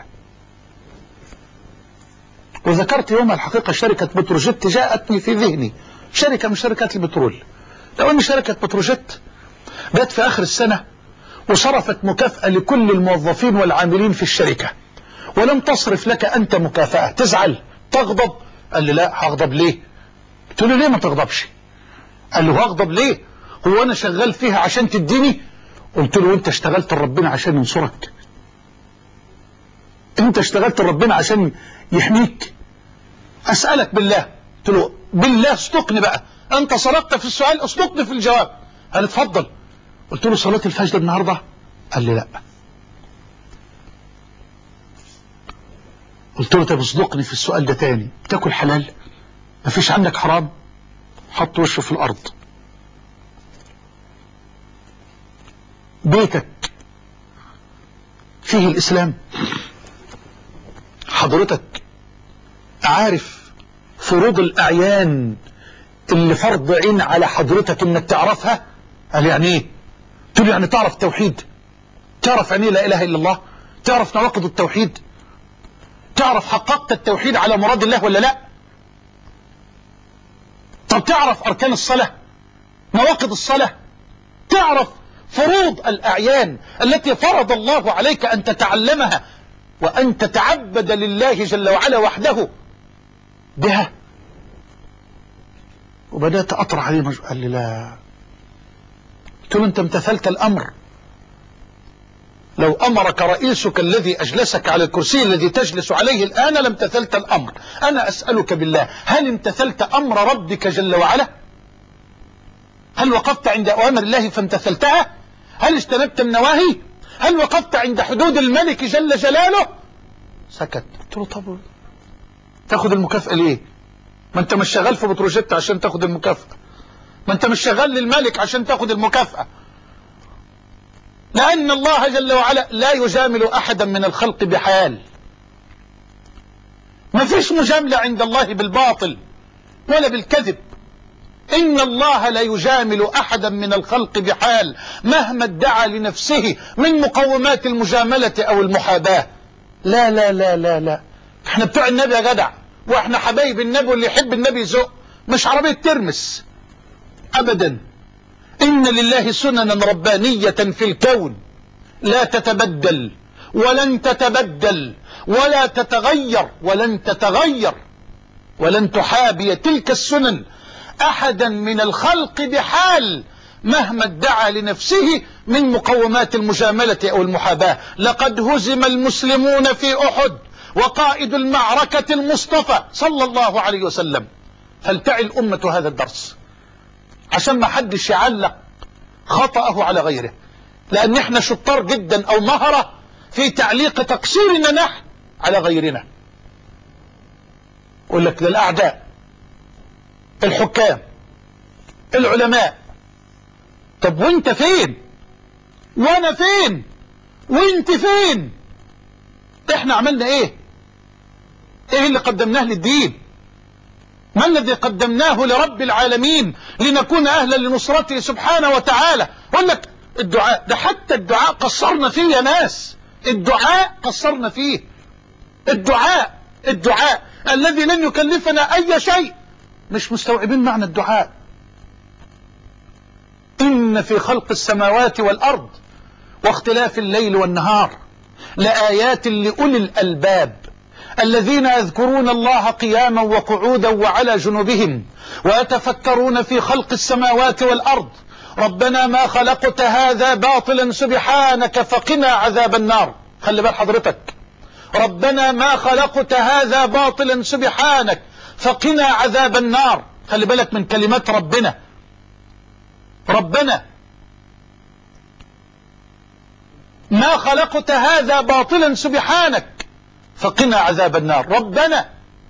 وذكرت يوم الحقيقة شركة بتروجيت جاءتني في ذهني، شركة من شركات البترول، لو ان شركة بتروجيت جت في اخر السنة وصرفت مكافأة لكل الموظفين والعاملين في الشركة ولم تصرف لك أنت مكافأة، تزعل؟ تغضب؟ قال لي لا. هغضب ليه؟ قلت له ليه ما تغضبش؟ قال له هغضب ليه؟ هو أنا شغال فيها عشان تديني؟ قلت له أنت اشتغلت لربنا عشان ينصرك؟ أنت اشتغلت لربنا عشان يحميك؟ أسألك بالله. قلت له بالله اصدقني بقى، أنت صدقت في السؤال، اصدقني في الجواب. قال اتفضل. قلت له صلاة الفجر النهاردة؟ قال لي لا. قلت له طب اصدقني في السؤال ده تاني، بتاكل حلال؟ مفيش عندك حرام؟ حط وشه في الأرض. بيتك فيه الإسلام؟ حضرتك عارف فروض الأعيان اللي فرض عين على حضرتك انك تعرفها؟ قال يعني ايه؟ قلت له يعني تعرف التوحيد، تعرف يعني لا اله الا الله، تعرف نواقض التوحيد، تعرف حققت التوحيد على مراد الله ولا لا؟ طب تعرف اركان الصلاة، نواقض الصلاة، تعرف فروض الاعيان التي فرض الله عليك ان تتعلمها وان تتعبد لله جل وعلا وحده بها؟ وبدأت اطرح عليه مج... قال لي لا. قلت له انت امتثلت الامر؟ لو امرك رئيسك الذي اجلسك على الكرسي الذي تجلس عليه الان لامتثلت الامر. انا اسألك بالله، هل امتثلت امر ربك جل وعلا؟ هل وقفت عند اوامر الله فامتثلتها؟ هل اجتنبت النواهي؟ هل وقفت عند حدود الملك جل جلاله؟ سكت. قلت له طب تاخد المكافأة ليه؟ ما انت مش شغال في بتروجيت عشان تاخد المكافأة، ما انت مش شغال للملك عشان تاخد المكافأة، لأن الله جل وعلا لا يجامل أحدا من الخلق بحال. ما فيش مجاملة عند الله بالباطل ولا بالكذب. إن الله لا يجامل أحدا من الخلق بحال مهما ادعى لنفسه من مقومات المجاملة أو المحاباة. لا لا لا لا لا، احنا بتوع النبي يا جدع، واحنا حبايب النبي، واللي يحب النبي يزق، مش عربية ترمس أبدا. إن لله سننا ربانية في الكون لا تتبدل ولن تتبدل ولا تتغير ولن تتغير، ولن تحابي تلك السنن أحدا من الخلق بحال مهما ادعى لنفسه من مقومات المجاملة أو المحاباة. لقد هزم المسلمون في أحد وقائد المعركة المصطفى صلى الله عليه وسلم. فلتعي الأمة هذا الدرس عشان ما حدش يعلق خطأه على غيره، لأن احنا شطار جدا أو مهرة في تعليق تقصيرنا نحن على غيرنا. يقول لك للأعداء، الحكام، العلماء. طب وانت فين؟ وانا فين؟ وانت فين؟ احنا عملنا ايه؟ ايه اللي قدمناه للدين؟ ما الذي قدمناه لرب العالمين لنكون أهلا لنصرته سبحانه وتعالى؟ أقول لك الدعاء ده، حتى الدعاء قصرنا فيه يا ناس، الدعاء قصرنا فيه. الدعاء الدعاء الذي لن يكلفنا أي شيء، مش مستوعبين معنى الدعاء. إن في خلق السماوات والأرض واختلاف الليل والنهار لآيات لأولي الألباب الذين يذكرون الله قياما وقعودا وعلى جنوبهم ويتفكرون في خلق السماوات والأرض ربنا ما خلقت هذا باطلا سبحانك فقنا عذاب النار. خلي بال حضرتك، ربنا ما خلقت هذا باطلا سبحانك فقنا عذاب النار. خلي بالك من كلمات ربنا. ربنا ما خلقت هذا باطلا سبحانك فقنا عذاب النار. ربنا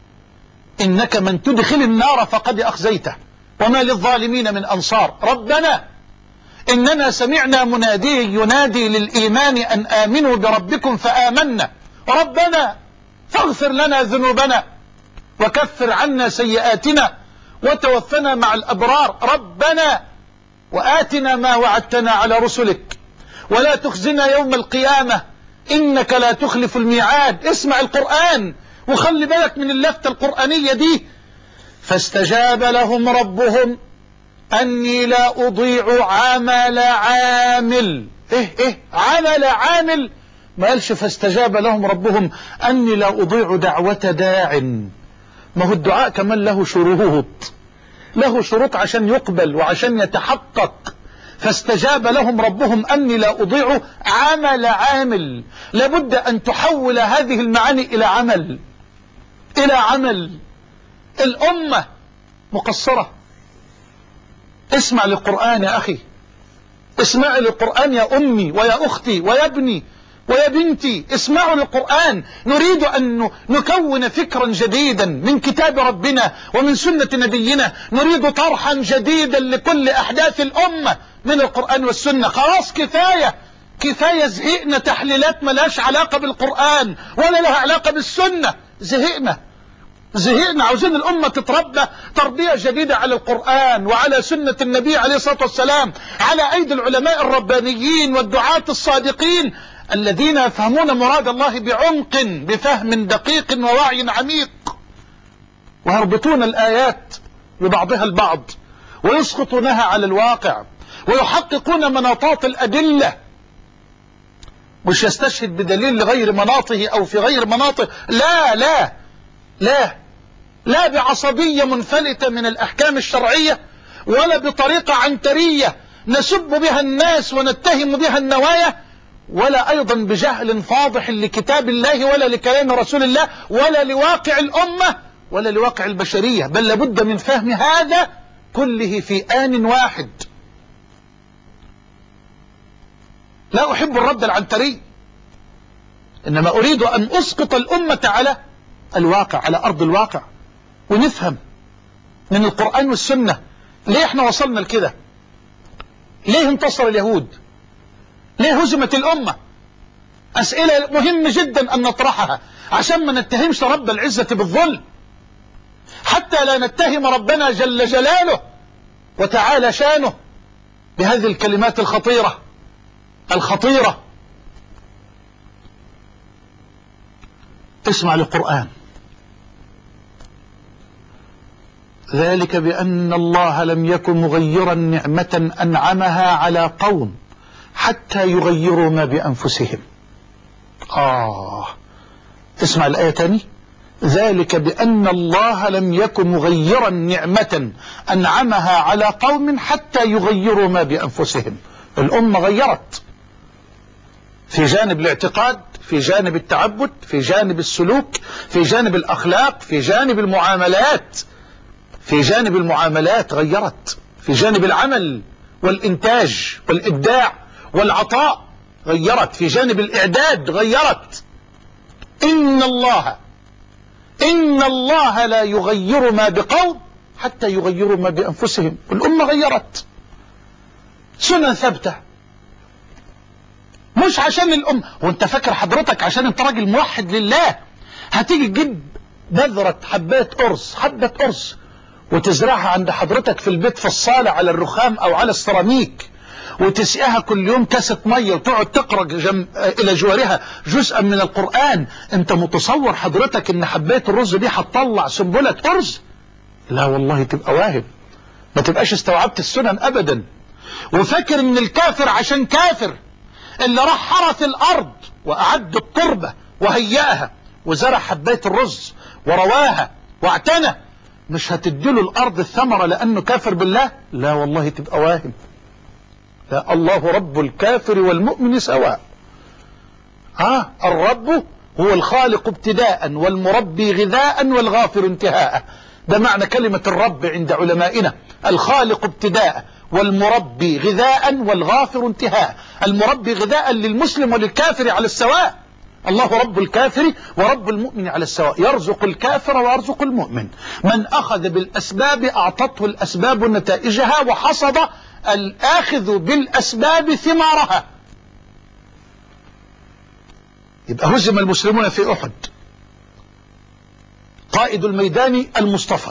إنك من تدخل النار فقد أخزيته وما للظالمين من أنصار. ربنا إننا سمعنا مناديا ينادي للإيمان أن آمنوا بربكم فآمنا. ربنا فاغفر لنا ذنوبنا وكفر عنا سيئاتنا وتوفنا مع الأبرار. ربنا وآتنا ما وعدتنا على رسلك ولا تخزنا يوم القيامة إنك لا تخلف الميعاد. اسمع القرآن وخلي بالك من اللفتة القرآنية دي. فاستجاب لهم ربهم أني لا أضيع عمل عامل. إيه إيه عمل عامل؟ ما قالش فاستجاب لهم ربهم أني لا أضيع دعوة داع. ما هو الدعاء كمان له شروط، له شروط عشان يقبل وعشان يتحقق. فاستجاب لهم ربهم أني لا أضيع عمل عامل. لابد أن تحول هذه المعاني إلى عمل، إلى عمل. الأمة مقصرة. اسمع للقرآن يا أخي، اسمع للقرآن يا أمي ويا أختي ويا ابني ويا بنتي، اسمعوا للقرآن. نريد أن نكون فكرا جديدا من كتاب ربنا ومن سنة نبينا. نريد طرحا جديدا لكل أحداث الأمة من القرآن والسنة. خلاص كفاية كفاية، زهقنا تحليلات ملاش علاقة بالقرآن ولا لها علاقة بالسنة. زهقنا زهقنا عاوزين الأمة تتربى تربية جديدة على القرآن وعلى سنة النبي عليه الصلاة والسلام، على أيدي العلماء الربانيين والدعاة الصادقين الذين يفهمون مراد الله بعمق، بفهم دقيق ووعي عميق، ويربطون الآيات ببعضها البعض ويسقطونها على الواقع ويحققون مناطات الأدلة، مش يستشهد بدليل لغير مناطه أو في غير مناطه. لا لا لا لا بعصبية منفلتة من الأحكام الشرعية ولا بطريقة عنترية نسب بها الناس ونتهم بها النوايا، ولا أيضا بجهل فاضح لكتاب الله ولا لكلام رسول الله ولا لواقع الأمة ولا لواقع البشرية. بل لابد من فهم هذا كله في آن واحد. لا أحب الرد العنتري، إنما أريد أن أسقط الأمة على الواقع، على أرض الواقع، ونفهم من القرآن والسنة ليه احنا وصلنا لكده، ليه انتصر اليهود، ليه هزمت الأمة. أسئلة مهمة جدا أن نطرحها عشان ما نتهمش رب العزة بالظلم، حتى لا نتهم ربنا جل جلاله وتعالى شانه بهذه الكلمات الخطيرة الخطيرة. اسمع للقرآن. ذلك بأن الله لم يكن مغيرا نعمة أنعمها على قوم حتى يغيروا ما بأنفسهم. آه اسمع الآية تاني. ذلك بأن الله لم يكن مغيرا نعمة أنعمها على قوم حتى يغيروا ما بأنفسهم. الأمة غيرت في جانب الاعتقاد، في جانب التعبد، في جانب السلوك، في جانب الأخلاق، في جانب المعاملات، في جانب المعاملات غيرت، في جانب العمل والإنتاج والإبداع والعطاء غيرت، في جانب الإعداد غيرت. إن الله إن الله لا يغير ما بقوم حتى يغيروا ما بأنفسهم. الأمة غيرت سنة ثابتة، مش عشان الأم. وانت فاكر حضرتك عشان انت راجل موحد لله هتيجي تجيب بذرة حبات أرز، حبة أرز وتزرعها عند حضرتك في البيت في الصالة على الرخام او على السيراميك، وتسقيها كل يوم كاسة مية وتقعد تقرأ جم... الى جوارها جزءا من القرآن، انت متصور حضرتك ان حباية الرز دي هتطلع سنبلة ارز؟ لا والله تبقى واهم، ما تبقاش استوعبت السنن ابدا. وفاكر ان الكافر عشان كافر اللي راح حرث الارض واعد التربة وهيئها وزرع حباية الرز ورواها واعتنى، مش هتديله الارض الثمرة لانه كافر بالله؟ لا والله تبقى واهم. لا، الله رب الكافر والمؤمن سواء. ها، الرب هو الخالق ابتداء والمربي غذاء والغافر انتهاء. ده معنى كلمة الرب عند علمائنا، الخالق ابتداء والمربي غذاء والغافر انتهاء. المربي غذاء للمسلم وللكافر على السواء. الله رب الكافر ورب المؤمن على السواء، يرزق الكافر ويرزق المؤمن. من أخذ بالأسباب أعطته الأسباب نتائجها، وحصد الآخذ بالأسباب ثمارها. يبقى هزم المسلمون في أحد، قائد الميدان المصطفى.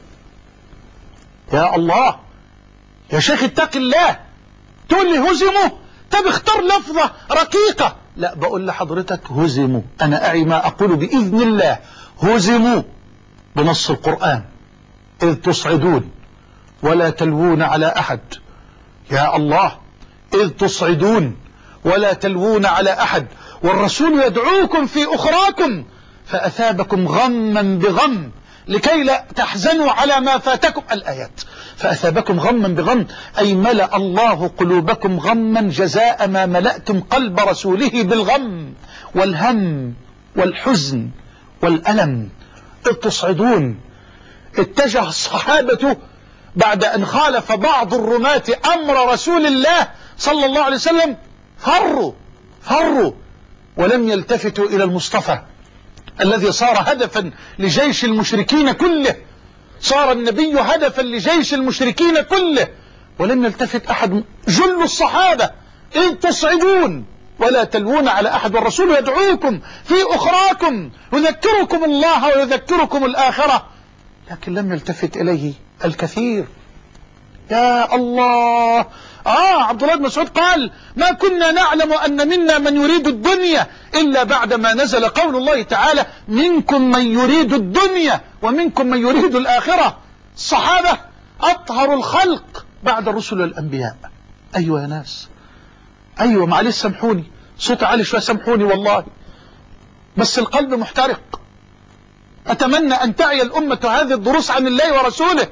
يا الله يا شيخ اتق الله، تقول لي هزموا؟ طب اختار لفظة رقيقة. لا، بقول لحضرتك هزموا، انا اعي ما اقول باذن الله. هزموا بنص القرآن، اذ تصعدون ولا تلوون على احد. يا الله، اذ تصعدون ولا تلوون على احد، والرسول يدعوكم في اخراكم فاثابكم غما بغم لكي لا تحزنوا على ما فاتكم. الآيات. فأثابكم غما بغم أي ملأ الله قلوبكم غما جزاء ما ملأتم قلب رسوله بالغم والهم والحزن والألم. إذ تصعدون، اتجه الصحابة بعد أن خالف بعض الرماة أمر رسول الله صلى الله عليه وسلم، فروا فروا ولم يلتفتوا إلى المصطفى الذي صار هدفا لجيش المشركين كله. صار النبي هدفا لجيش المشركين كله ولم يلتفت أحد. جل الصحابة إذ تصعدون ولا تلوون على أحد، والرسول يدعوكم في أخراكم، يذكركم الله ويذكركم الآخرة، لكن لم يلتفت إليه الكثير. يا الله. آه عبد الله بن مسعود قال: ما كنا نعلم أن منا من يريد الدنيا إلا بعدما نزل قول الله تعالى: منكم من يريد الدنيا ومنكم من يريد الآخرة. الصحابة أطهر الخلق بعد الرسل والأنبياء. أيوة يا ناس، أيوة معلش سامحوني، صوت عالي شوية سامحوني والله، بس القلب محترق. أتمنى أن تعي الأمة هذه الدروس عن الله ورسوله.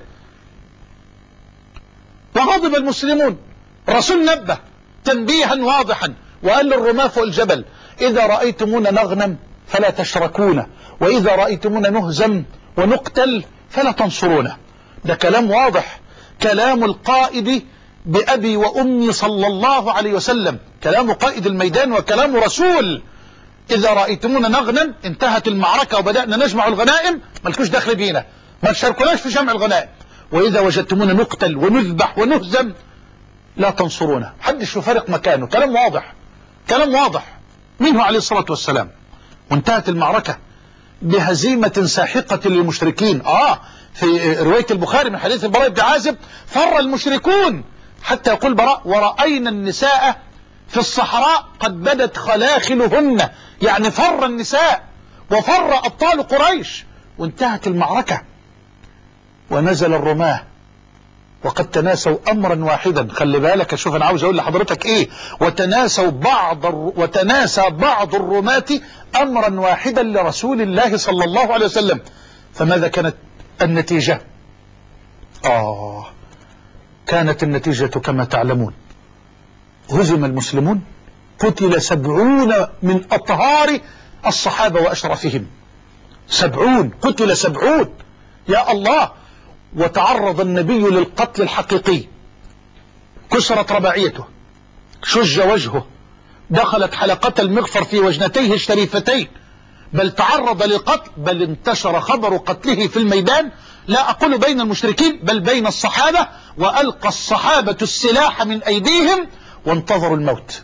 وغضب المسلمون. الرسول نبه تنبيها واضحا وقال للرماة فوق الجبل: إذا رأيتمونا نغنم فلا تشركونا، وإذا رأيتمونا نهزم ونقتل فلا تنصرونا. ده كلام واضح، كلام القائد بأبي وأمي صلى الله عليه وسلم، كلام قائد الميدان وكلام رسول. إذا رأيتمونا نغنم، انتهت المعركة وبدأنا نجمع الغنائم، مالكوش دخل بينا، ما تشاركوناش في جمع الغنائم. وإذا وجدتمونا نقتل ونذبح ونهزم لا تنصرونا، حدش يفارق مكانه. كلام واضح، كلام واضح منه عليه الصلاة والسلام. وانتهت المعركة بهزيمة ساحقة للمشركين. آه في رواية البخاري من حديث البراء بن عازب: فر المشركون حتى يقول براء: ورأينا النساء في الصحراء قد بدت خلاخلهن. يعني فر النساء وفر أبطال قريش. وانتهت المعركة ونزل الرماة وقد تناسوا أمرا واحدا. خلي بالك، شوف أنا عاوز أقول لحضرتك إيه: وتناسوا بعض الر... وتناسى بعض الرماة أمرا واحدا لرسول الله صلى الله عليه وسلم. فماذا كانت النتيجة؟ آه كانت النتيجة كما تعلمون: هزم المسلمون، قتل سبعون من أطهار الصحابة وأشرفهم. سبعون، قتل سبعون. يا الله. وتعرض النبي للقتل الحقيقي، كسرت رباعيته، شج وجهه، دخلت حلقة المغفر في وجنتيه الشريفتين، بل تعرض لقتل، بل انتشر خبر قتله في الميدان، لا أقول بين المشركين بل بين الصحابة، وألقى الصحابة السلاح من أيديهم وانتظروا الموت.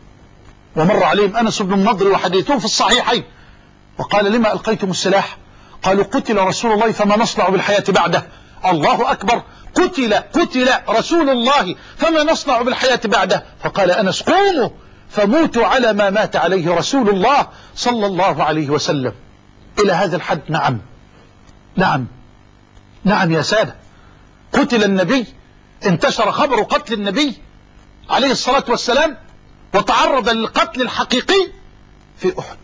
ومر عليهم أنس بن النضر وحديثه في الصحيحين، وقال: لما ألقيتم السلاح؟ قالوا قتل رسول الله فما نصنع بالحياة بعده. الله أكبر، قتل قتل رسول الله فما نصنع بالحياة بعده. فقال أنس قوموا فموتوا على ما مات عليه رسول الله صلى الله عليه وسلم. إلى هذا الحد. نعم نعم نعم يا سادة، قتل النبي، انتشر خبر قتل النبي عليه الصلاة والسلام، وتعرض للقتل الحقيقي في أحد.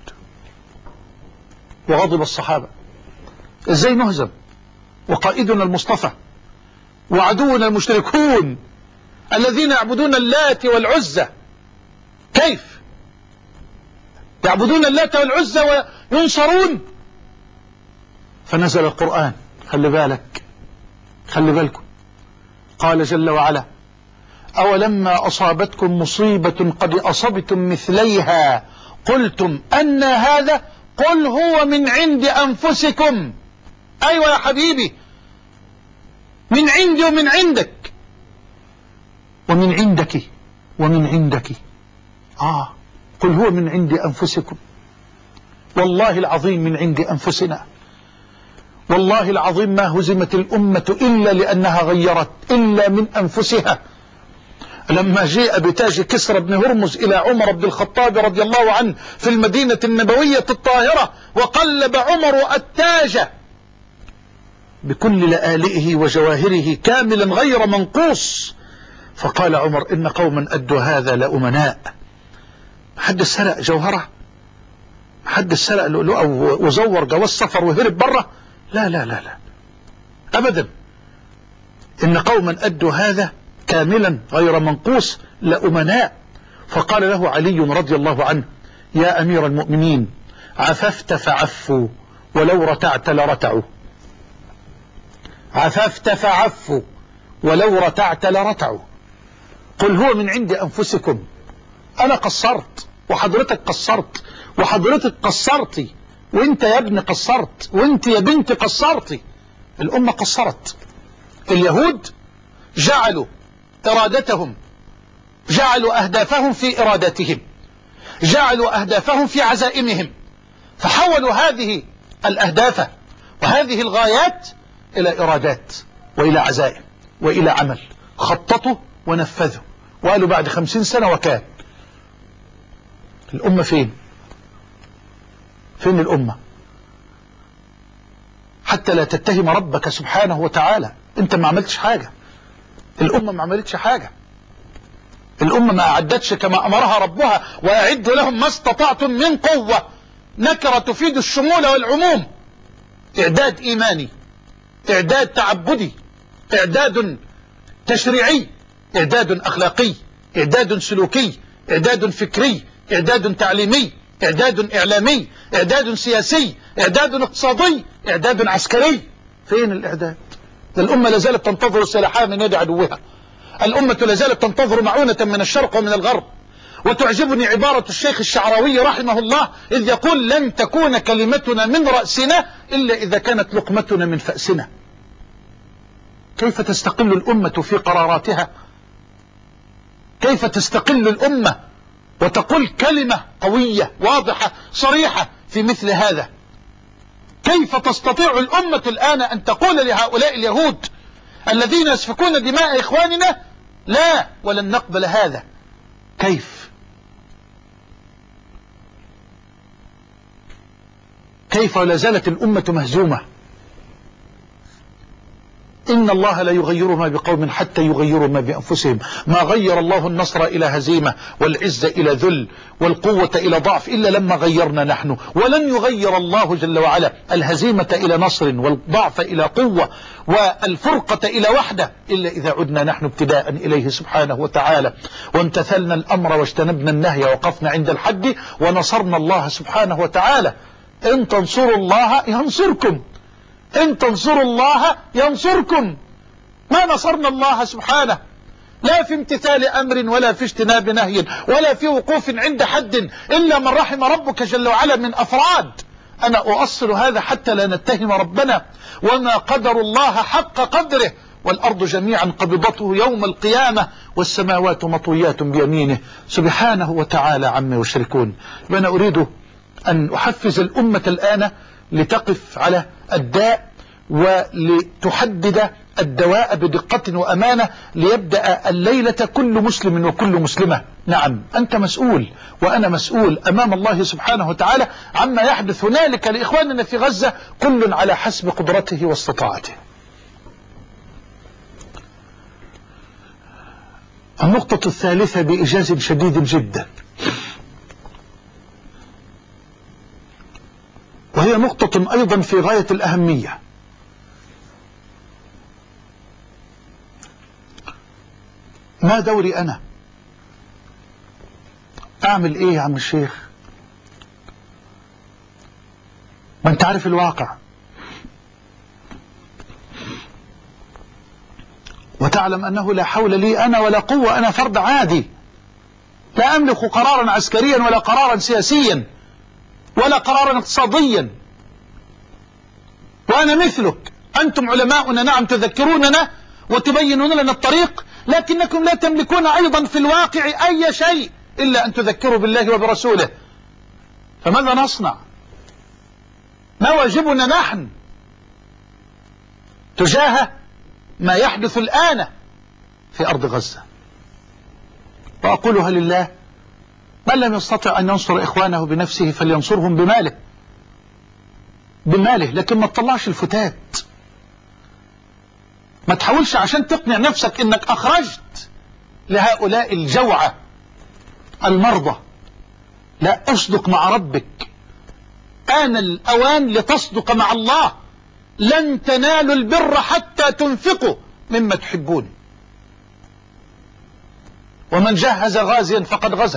وغضب الصحابة، ازاي نهزم وقائدنا المصطفى وعدونا المشركون الذين يعبدون اللات والعزى؟ كيف يعبدون اللات والعزى وينصرون؟ فنزل القرآن. خلي بالك خلي بالكم. قال جل وعلا: أولما أصابتكم مصيبة قد أصبتم مثليها قلتم أن هذا قل هو من عند أنفسكم. أيوة يا حبيبي، من عندي ومن عندك ومن عندك ومن عندك. آه قل هو من عند أنفسكم. والله العظيم من عند أنفسنا. والله العظيم ما هزمت الأمة إلا لأنها غيرت، إلا من أنفسها. لما جاء بتاج كسرى بن هرمز إلى عمر بن الخطاب رضي الله عنه في المدينة النبوية الطاهرة، وقلب عمر التاج بكل لآلئه وجواهره كاملا غير منقوص، فقال عمر: إن قوما أدوا هذا لأمناء. حد سرق جوهرة؟ حد سرق لؤلؤة وزور جواز سفر وهرب بره؟ لا لا لا لا أبدا. إن قوما أدوا هذا كاملا غير منقوص لأمناء. فقال له علي رضي الله عنه: يا أمير المؤمنين، عففت فعفوا ولو رتعت لرتعوا. عففت فعفوا ولو رتعت لرتعوا. قل هو من عند أنفسكم. أنا قصرت وحضرتك قصرت وحضرتك قصرتي وانت يا ابن قصرت وانت يا بنت قصرتي. الأمة قصرت. اليهود جعلوا إرادتهم، جعلوا أهدافهم في إراداتهم، جعلوا أهدافهم في عزائمهم، فحولوا هذه الأهداف وهذه الغايات إلى إرادات وإلى عزائم وإلى عمل. خططوا ونفذوا وقالوا بعد خمسين سنة وكان. الأمة فين؟ فين الأمة؟ حتى لا تتهم ربك سبحانه وتعالى. انت ما عملتش حاجة، الأمة ما عملتش حاجة، الأمة ما أعدتش كما أمرها ربها: وأعدوا لهم ما استطعتم من قوة. نكرة تفيد الشمول والعموم. إعداد إيماني، إعداد تعبدي، إعداد تشريعي، إعداد أخلاقي، إعداد سلوكي، إعداد فكري، إعداد تعليمي، إعداد إعلامي، إعداد سياسي، إعداد اقتصادي، إعداد عسكري. فين الإعداد؟ الأمة لازالت تنتظر سلاحها من يد عدوها. الأمة لازالت تنتظر معونة من الشرق ومن الغرب. وتعجبني عبارة الشيخ الشعراوي رحمه الله إذ يقول: لن تكون كلمتنا من رأسنا إلا إذا كانت لقمتنا من فأسنا. كيف تستقل الأمة في قراراتها؟ كيف تستقل الأمة وتقول كلمة قوية واضحة صريحة في مثل هذا؟ كيف تستطيع الأمة الآن أن تقول لهؤلاء اليهود الذين يسفكون دماء إخواننا: لا، ولن نقبل هذا؟ كيف؟ كيف ولا زالت الأمة مهزومة؟ إن الله لا يغير ما بقوم حتى يغيروا ما بأنفسهم. ما غير الله النصر إلى هزيمة والعزة إلى ذل والقوة إلى ضعف إلا لما غيرنا نحن. ولن يغير الله جل وعلا الهزيمة إلى نصر والضعف إلى قوة والفرقة إلى وحدة إلا إذا عدنا نحن ابتداء إليه سبحانه وتعالى، وامتثلنا الأمر واجتنبنا النهي وقفنا عند الحد ونصرنا الله سبحانه وتعالى. إن تنصروا الله ينصركم، إن تنصروا الله ينصركم. ما نصرنا الله سبحانه لا في امتثال أمر ولا في اجتناب نهي ولا في وقوف عند حد إلا من رحم ربك جل وعلا من أفراد. أنا أؤصل هذا حتى لا نتهم ربنا. وما قدر الله حق قدره، والأرض جميعا قبضته يوم القيامة والسماوات مطويات بيمينه سبحانه وتعالى عما يشركون. وأنا أريد أن أحفز الأمة الآن لتقف على الداء ولتحدد الدواء بدقة وأمانة، ليبدأ الليلة كل مسلم وكل مسلمة. نعم أنت مسؤول وأنا مسؤول أمام الله سبحانه وتعالى عما يحدث هنالك لإخواننا في غزة، كل على حسب قدرته واستطاعته. النقطة الثالثة بإيجاز شديد جدا، وهي نقطة أيضا في غاية الأهمية. ما دوري أنا؟ أعمل إيه يا عم الشيخ؟ ما أنت عارف الواقع، وتعلم أنه لا حول لي أنا ولا قوة، أنا فرد عادي لا أملك قرارا عسكريا ولا قرارا سياسيا ولا قرارا اقتصاديا، وأنا مثلك. أنتم علماؤنا نعم، تذكروننا وتبينون لنا الطريق، لكنكم لا تملكون أيضا في الواقع أي شيء إلا أن تذكروا بالله وبرسوله. فماذا نصنع؟ ما واجبنا نحن تجاه ما يحدث الآن في أرض غزة؟ وأقولها لله، من لم يستطع أن ينصر إخوانه بنفسه فلينصرهم بماله بماله لكن ما تطلعش الفتات. ما تحاولش عشان تقنع نفسك إنك أخرجت لهؤلاء الجوعى المرضى. لا، أصدق مع ربك، آن الأوان لتصدق مع الله. لن تنالوا البر حتى تنفقوا مما تحبون، ومن جهز غازيا فقد غزا.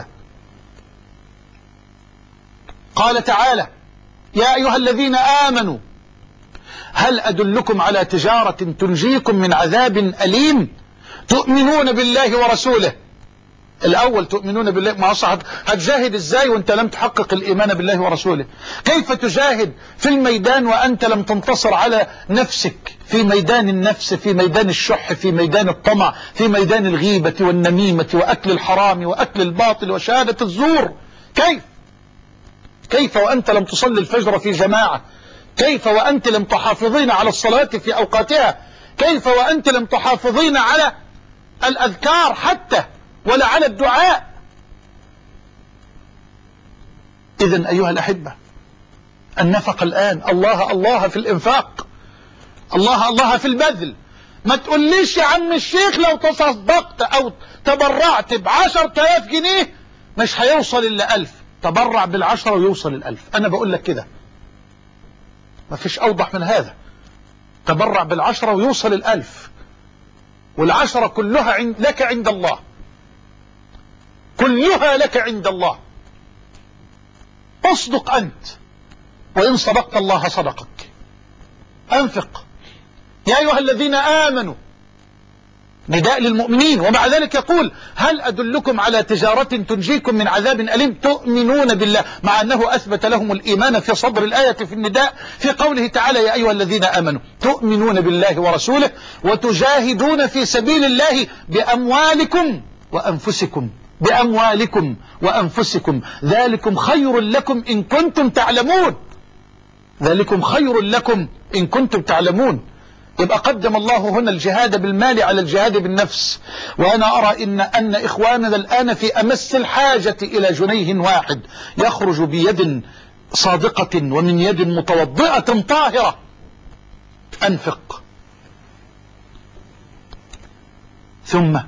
قال تعالى: يا أيها الذين آمنوا هل أدلكم على تجارة تنجيكم من عذاب أليم تؤمنون بالله ورسوله. الأول تؤمنون بالله، ما صح هتجاهد ازاي وانت لم تحقق الإيمان بالله ورسوله؟ كيف تجاهد في الميدان وأنت لم تنتصر على نفسك في ميدان النفس، في ميدان الشح، في ميدان الطمع، في ميدان الغيبة والنميمة وأكل الحرام وأكل الباطل وشهادة الزور؟ كيف كيف وأنت لم تصلي الفجر في جماعة؟ كيف وأنت لم تحافظين على الصلاة في أوقاتها؟ كيف وأنت لم تحافظين على الأذكار حتى ولا على الدعاء؟ إذن أيها الأحبة، النفق الآن، الله الله في الإنفاق، الله الله في البذل. ما تقوليش يا عم الشيخ لو تصدقت أو تبرعت بعشرة آلاف جنيه مش هيوصل إلا ألف. تبرع بالعشرة ويوصل الألف. أنا بقول لك كده، ما فيش أوضح من هذا. تبرع بالعشرة ويوصل الألف، والعشرة كلها عند لك عند الله، كلها لك عند الله. اصدق أنت، وإن صدقت الله صدقك. أنفق يا أيها الذين آمنوا، نداء للمؤمنين. ومع ذلك يقول: هل أدلكم على تجارة تنجيكم من عذاب أليم تؤمنون بالله، مع أنه أثبت لهم الإيمان في صدر الآية في النداء في قوله تعالى: يا أيها الذين آمنوا تؤمنون بالله ورسوله وتجاهدون في سبيل الله بأموالكم وأنفسكم بأموالكم وأنفسكم ذلكم خير لكم إن كنتم تعلمون. ذلكم خير لكم إن كنتم تعلمون. يبقى قدم الله هنا الجهاد بالمال على الجهاد بالنفس. وأنا أرى إن أن إخواننا الآن في أمس الحاجة إلى جنيه واحد يخرج بيد صادقة ومن يد متوضئة طاهرة. أنفق. ثم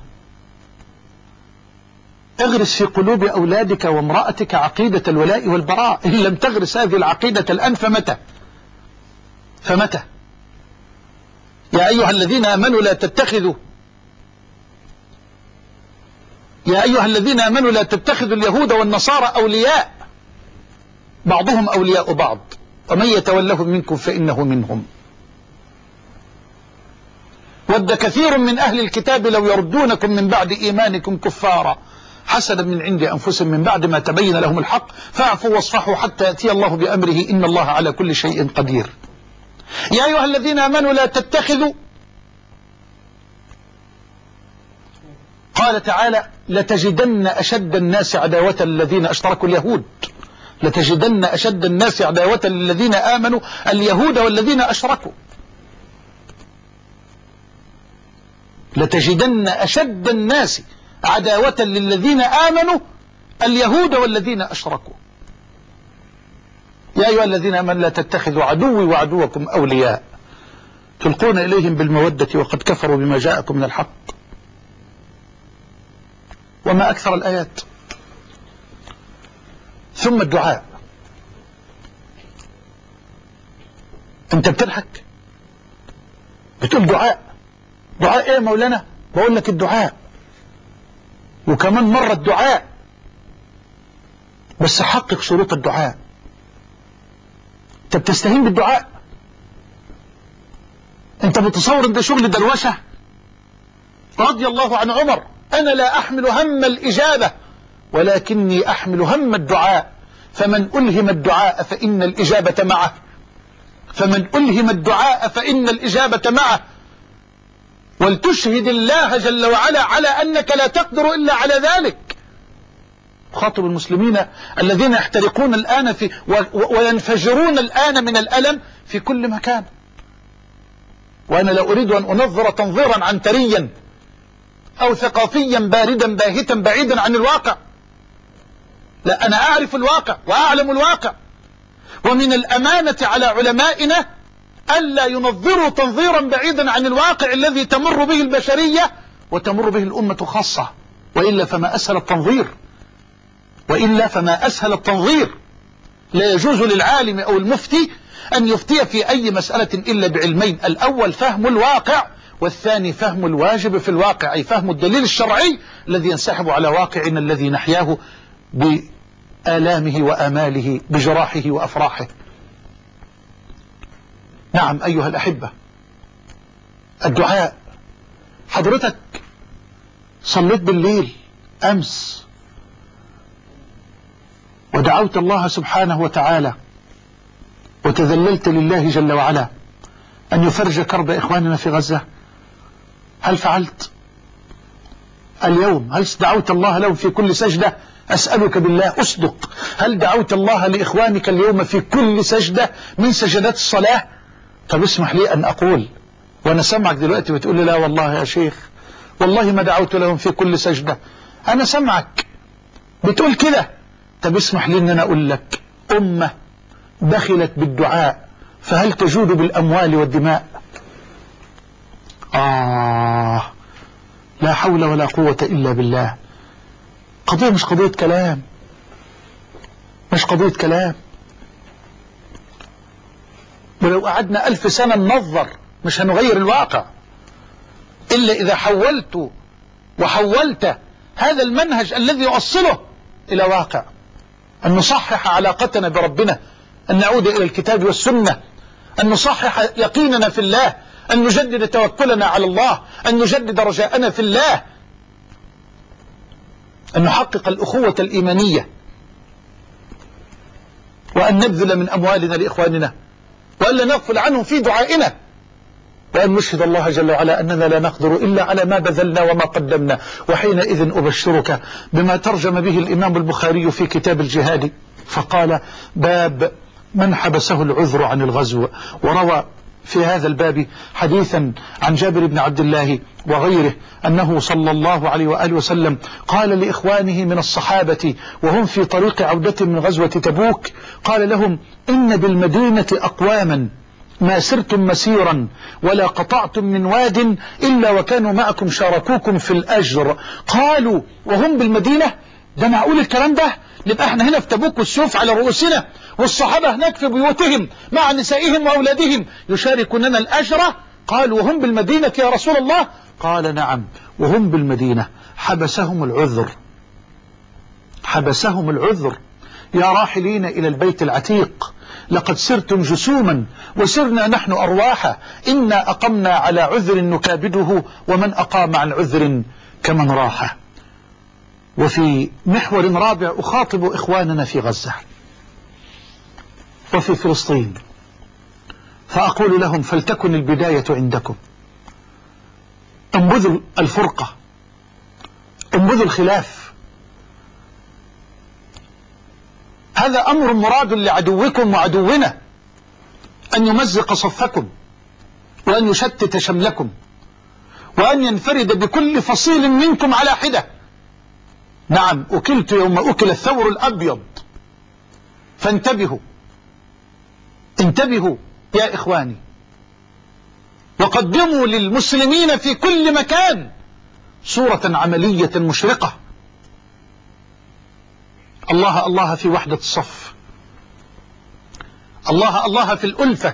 اغرس في قلوب أولادك وامرأتك عقيدة الولاء والبراء. إن لم تغرس هذه العقيدة الآن فمتى فمتى يا أيها الذين آمنوا لا تتخذوا يا أيها الذين آمنوا لا تتخذوا اليهود والنصارى أولياء بعضهم أولياء بعض ومن يتولهم منكم فإنه منهم. ود كثير من أهل الكتاب لو يردونكم من بعد إيمانكم كفارا حسدا من عند أنفسهم من بعد ما تبين لهم الحق فاعفوا واصفحوا حتى يأتي الله بأمره إن الله على كل شيء قدير. يا أيها الذين آمنوا لا تتخذوا، قال تعالى: لتجدن أشد الناس عداوة الذين أشتركوا اليهود. لتجدن أشد الناس عداوة للذين آمنوا اليهود والذين أشركوا. لتجدن أشد الناس عداوة للذين آمنوا اليهود والذين أشركوا. يا أيها الذين آمنوا لا تتخذوا عدوي وعدوكم أولياء تلقون إليهم بالمودة وقد كفروا بما جاءكم من الحق. وما أكثر الآيات. ثم الدعاء. أنت بتضحك بتقول دعاء. دعاء إيه مولانا؟ بقول لك الدعاء، وكمان مرة الدعاء، بس حقق شروط الدعاء. أنت بتستهين بالدعاء؟ أنت بتصور أن ده شغل دروشة؟ رضي الله عن عمر: أنا لا أحمل هم الإجابة ولكني أحمل هم الدعاء، فمن ألهم الدعاء فإن الإجابة معه، فمن ألهم الدعاء فإن الإجابة معه. ولتشهد الله جل وعلا على أنك لا تقدر إلا على ذلك. خاطب المسلمين الذين يحترقون الآن في وينفجرون الآن من الألم في كل مكان. وأنا لا أريد أن أنظر تنظيرا عنتريا أو ثقافيا باردا باهتا بعيدا عن الواقع. لا، أنا أعرف الواقع وأعلم الواقع. ومن الأمانة على علمائنا ألا ينظروا تنظيرا بعيدا عن الواقع الذي تمر به البشرية وتمر به الأمة خاصة، وإلا فما أسهل التنظير، وإلا فما أسهل التنظير. لا يجوز للعالم أو المفتي أن يفتي في أي مسألة إلا بعلمين: الأول فهم الواقع، والثاني فهم الواجب في الواقع، أي فهم الدليل الشرعي الذي ينسحب على واقعنا الذي نحياه بآلامه وآماله بجراحه وأفراحه. نعم أيها الأحبة، الدعاء. حضرتك صليت بالليل أمس ودعوت الله سبحانه وتعالى وتذللت لله جل وعلا أن يفرج كرب إخواننا في غزة. هل فعلت اليوم؟ هل دعوت الله لهم في كل سجدة؟ أسألك بالله أصدق، هل دعوت الله لإخوانك اليوم في كل سجدة من سجدات الصلاة؟ طب اسمح لي أن أقول، وأنا سمعك دلوقتي بتقول لي لا والله يا شيخ والله ما دعوت لهم في كل سجدة، أنا سمعك بتقول كده. طب اسمح لي أن أنا أقول لك: أمة دخلت بالدعاء فهل تجود بالأموال والدماء؟ آه لا حول ولا قوة إلا بالله. قضية مش قضية كلام، مش قضية كلام. ولو قعدنا ألف سنة ننظر مش هنغير الواقع إلا إذا حولت وحولت هذا المنهج الذي يوصله إلى واقع. أن نصحح علاقتنا بربنا، أن نعود إلى الكتاب والسنة، أن نصحح يقيننا في الله، أن نجدد توكلنا على الله، أن نجدد رجاءنا في الله، أن نحقق الأخوة الإيمانية، وأن نبذل من أموالنا لإخواننا، وأن لا نغفل عنهم في دعائنا، وأن نشهد الله جل وعلا أننا لا نقدر إلا على ما بذلنا وما قدمنا. وحينئذ أبشرك بما ترجم به الإمام البخاري في كتاب الجهاد، فقال: باب من حبسه العذر عن الغزو. وروى في هذا الباب حديثا عن جابر بن عبد الله وغيره أنه صلى الله عليه وآله وسلم قال لإخوانه من الصحابة وهم في طريق عودة من غزوة تبوك، قال لهم: إن بالمدينة أقواما ما سرتم مسيرا ولا قطعتم من واد إلا وكانوا معكم شاركوكم في الأجر. قالوا: وهم بالمدينة؟ ده معقول الكلام ده؟ نبقى احنا هنا في تبوك والسيوف على رؤوسنا والصحابة هناك في بيوتهم مع نسائهم وأولادهم يشاركوننا الأجر؟ قال: وهم بالمدينة يا رسول الله؟ قال: نعم وهم بالمدينة. حبسهم العذر، حبسهم العذر. يا راحلين إلى البيت العتيق، لقد سرتم جسوما وسرنا نحن أرواحا، إنا أقمنا على عذر نكابده ومن أقام عن عذر كمن راح. وفي محور رابع أخاطب إخواننا في غزة وفي فلسطين فأقول لهم: فلتكن البداية عندكم، انبذوا الفرقة، انبذوا الخلاف. هذا أمر مراد لعدوكم وعدونا، أن يمزق صفكم وأن يشتت شملكم وأن ينفرد بكل فصيل منكم على حدة. نعم، أكلت يوم أكل الثور الأبيض. فانتبهوا، انتبهوا يا إخواني، وقدموا للمسلمين في كل مكان صورة عملية مشرقة. الله الله في وحدة الصف، الله الله في الألفة.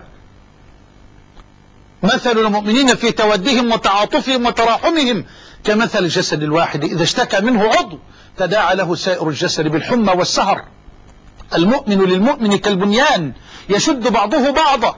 مثل المؤمنين في تودهم وتعاطفهم وتراحمهم كمثل الجسد الواحد إذا اشتكى منه عضو تداعى له سائر الجسد بالحمى والسهر. المؤمن للمؤمن كالبنيان يشد بعضه بعضا.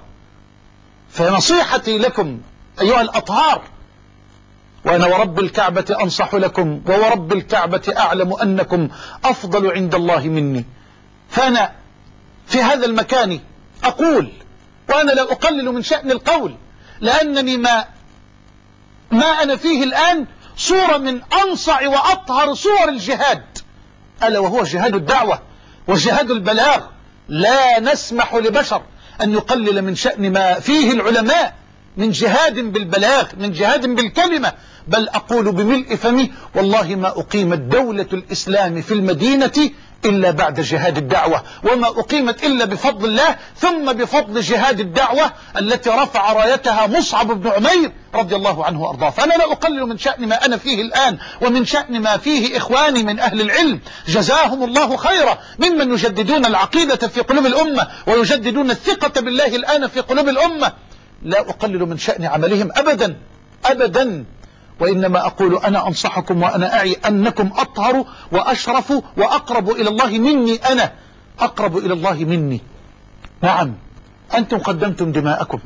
فنصيحتي لكم أيها الأطهار، وأنا ورب الكعبة أنصح لكم وورب الكعبة أعلم أنكم أفضل عند الله مني، فأنا في هذا المكان أقول، وأنا لا أقلل من شأن القول، لأنني ما ما أنا فيه الآن صورة من أنصع وأطهر صور الجهاد، ألا وهو جهاد الدعوة وجهاد البلاغ. لا نسمح لبشر أن يقلل من شأن ما فيه العلماء من جهاد بالبلاغ، من جهاد بالكلمة. بل أقول بملء فمي والله ما أقيمت دولة الإسلام في المدينة إلا بعد جهاد الدعوة، وما أقيمت إلا بفضل الله ثم بفضل جهاد الدعوة التي رفع رايتها مصعب بن عمير رضي الله عنه وأرضاه. فأنا لا أقلل من شأن ما أنا فيه الآن ومن شأن ما فيه إخواني من أهل العلم جزاهم الله خيرا، ممن يجددون العقيدة في قلوب الأمة ويجددون الثقة بالله الآن في قلوب الأمة. لا أقلل من شأن عملهم أبدا أبدا، وإنما أقول أنا أنصحكم وأنا أعي أنكم أطهر وأشرف وأقرب إلى الله مني، أنا أقرب إلى الله مني. نعم، أنتم قدمتم دماءكم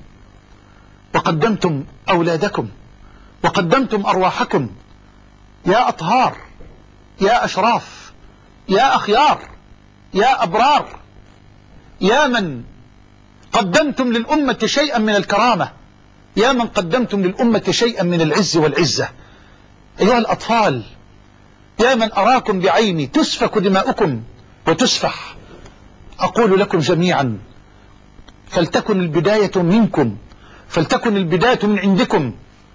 وقدمتم أولادكم وقدمتم أرواحكم يا أطهار، يا أشراف، يا أخيار، يا أبرار، يا من قدمتم للأمة شيئا من الكرامة، يا من قدمتم للأمة شيئا من العز والعزة. أيها الأطفال، يا من أراكم بعيني تسفك دماؤكم وتسفح، أقول لكم جميعا فلتكن البداية منكم، فلتكن البداية من عندكم،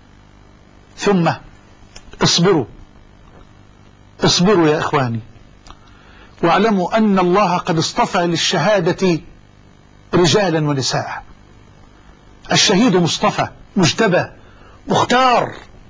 ثم اصبروا اصبروا يا إخواني، واعلموا أن الله قد اصطفى للشهادة رجالا ونساء. الشهيد مصطفى مجتبى مختار.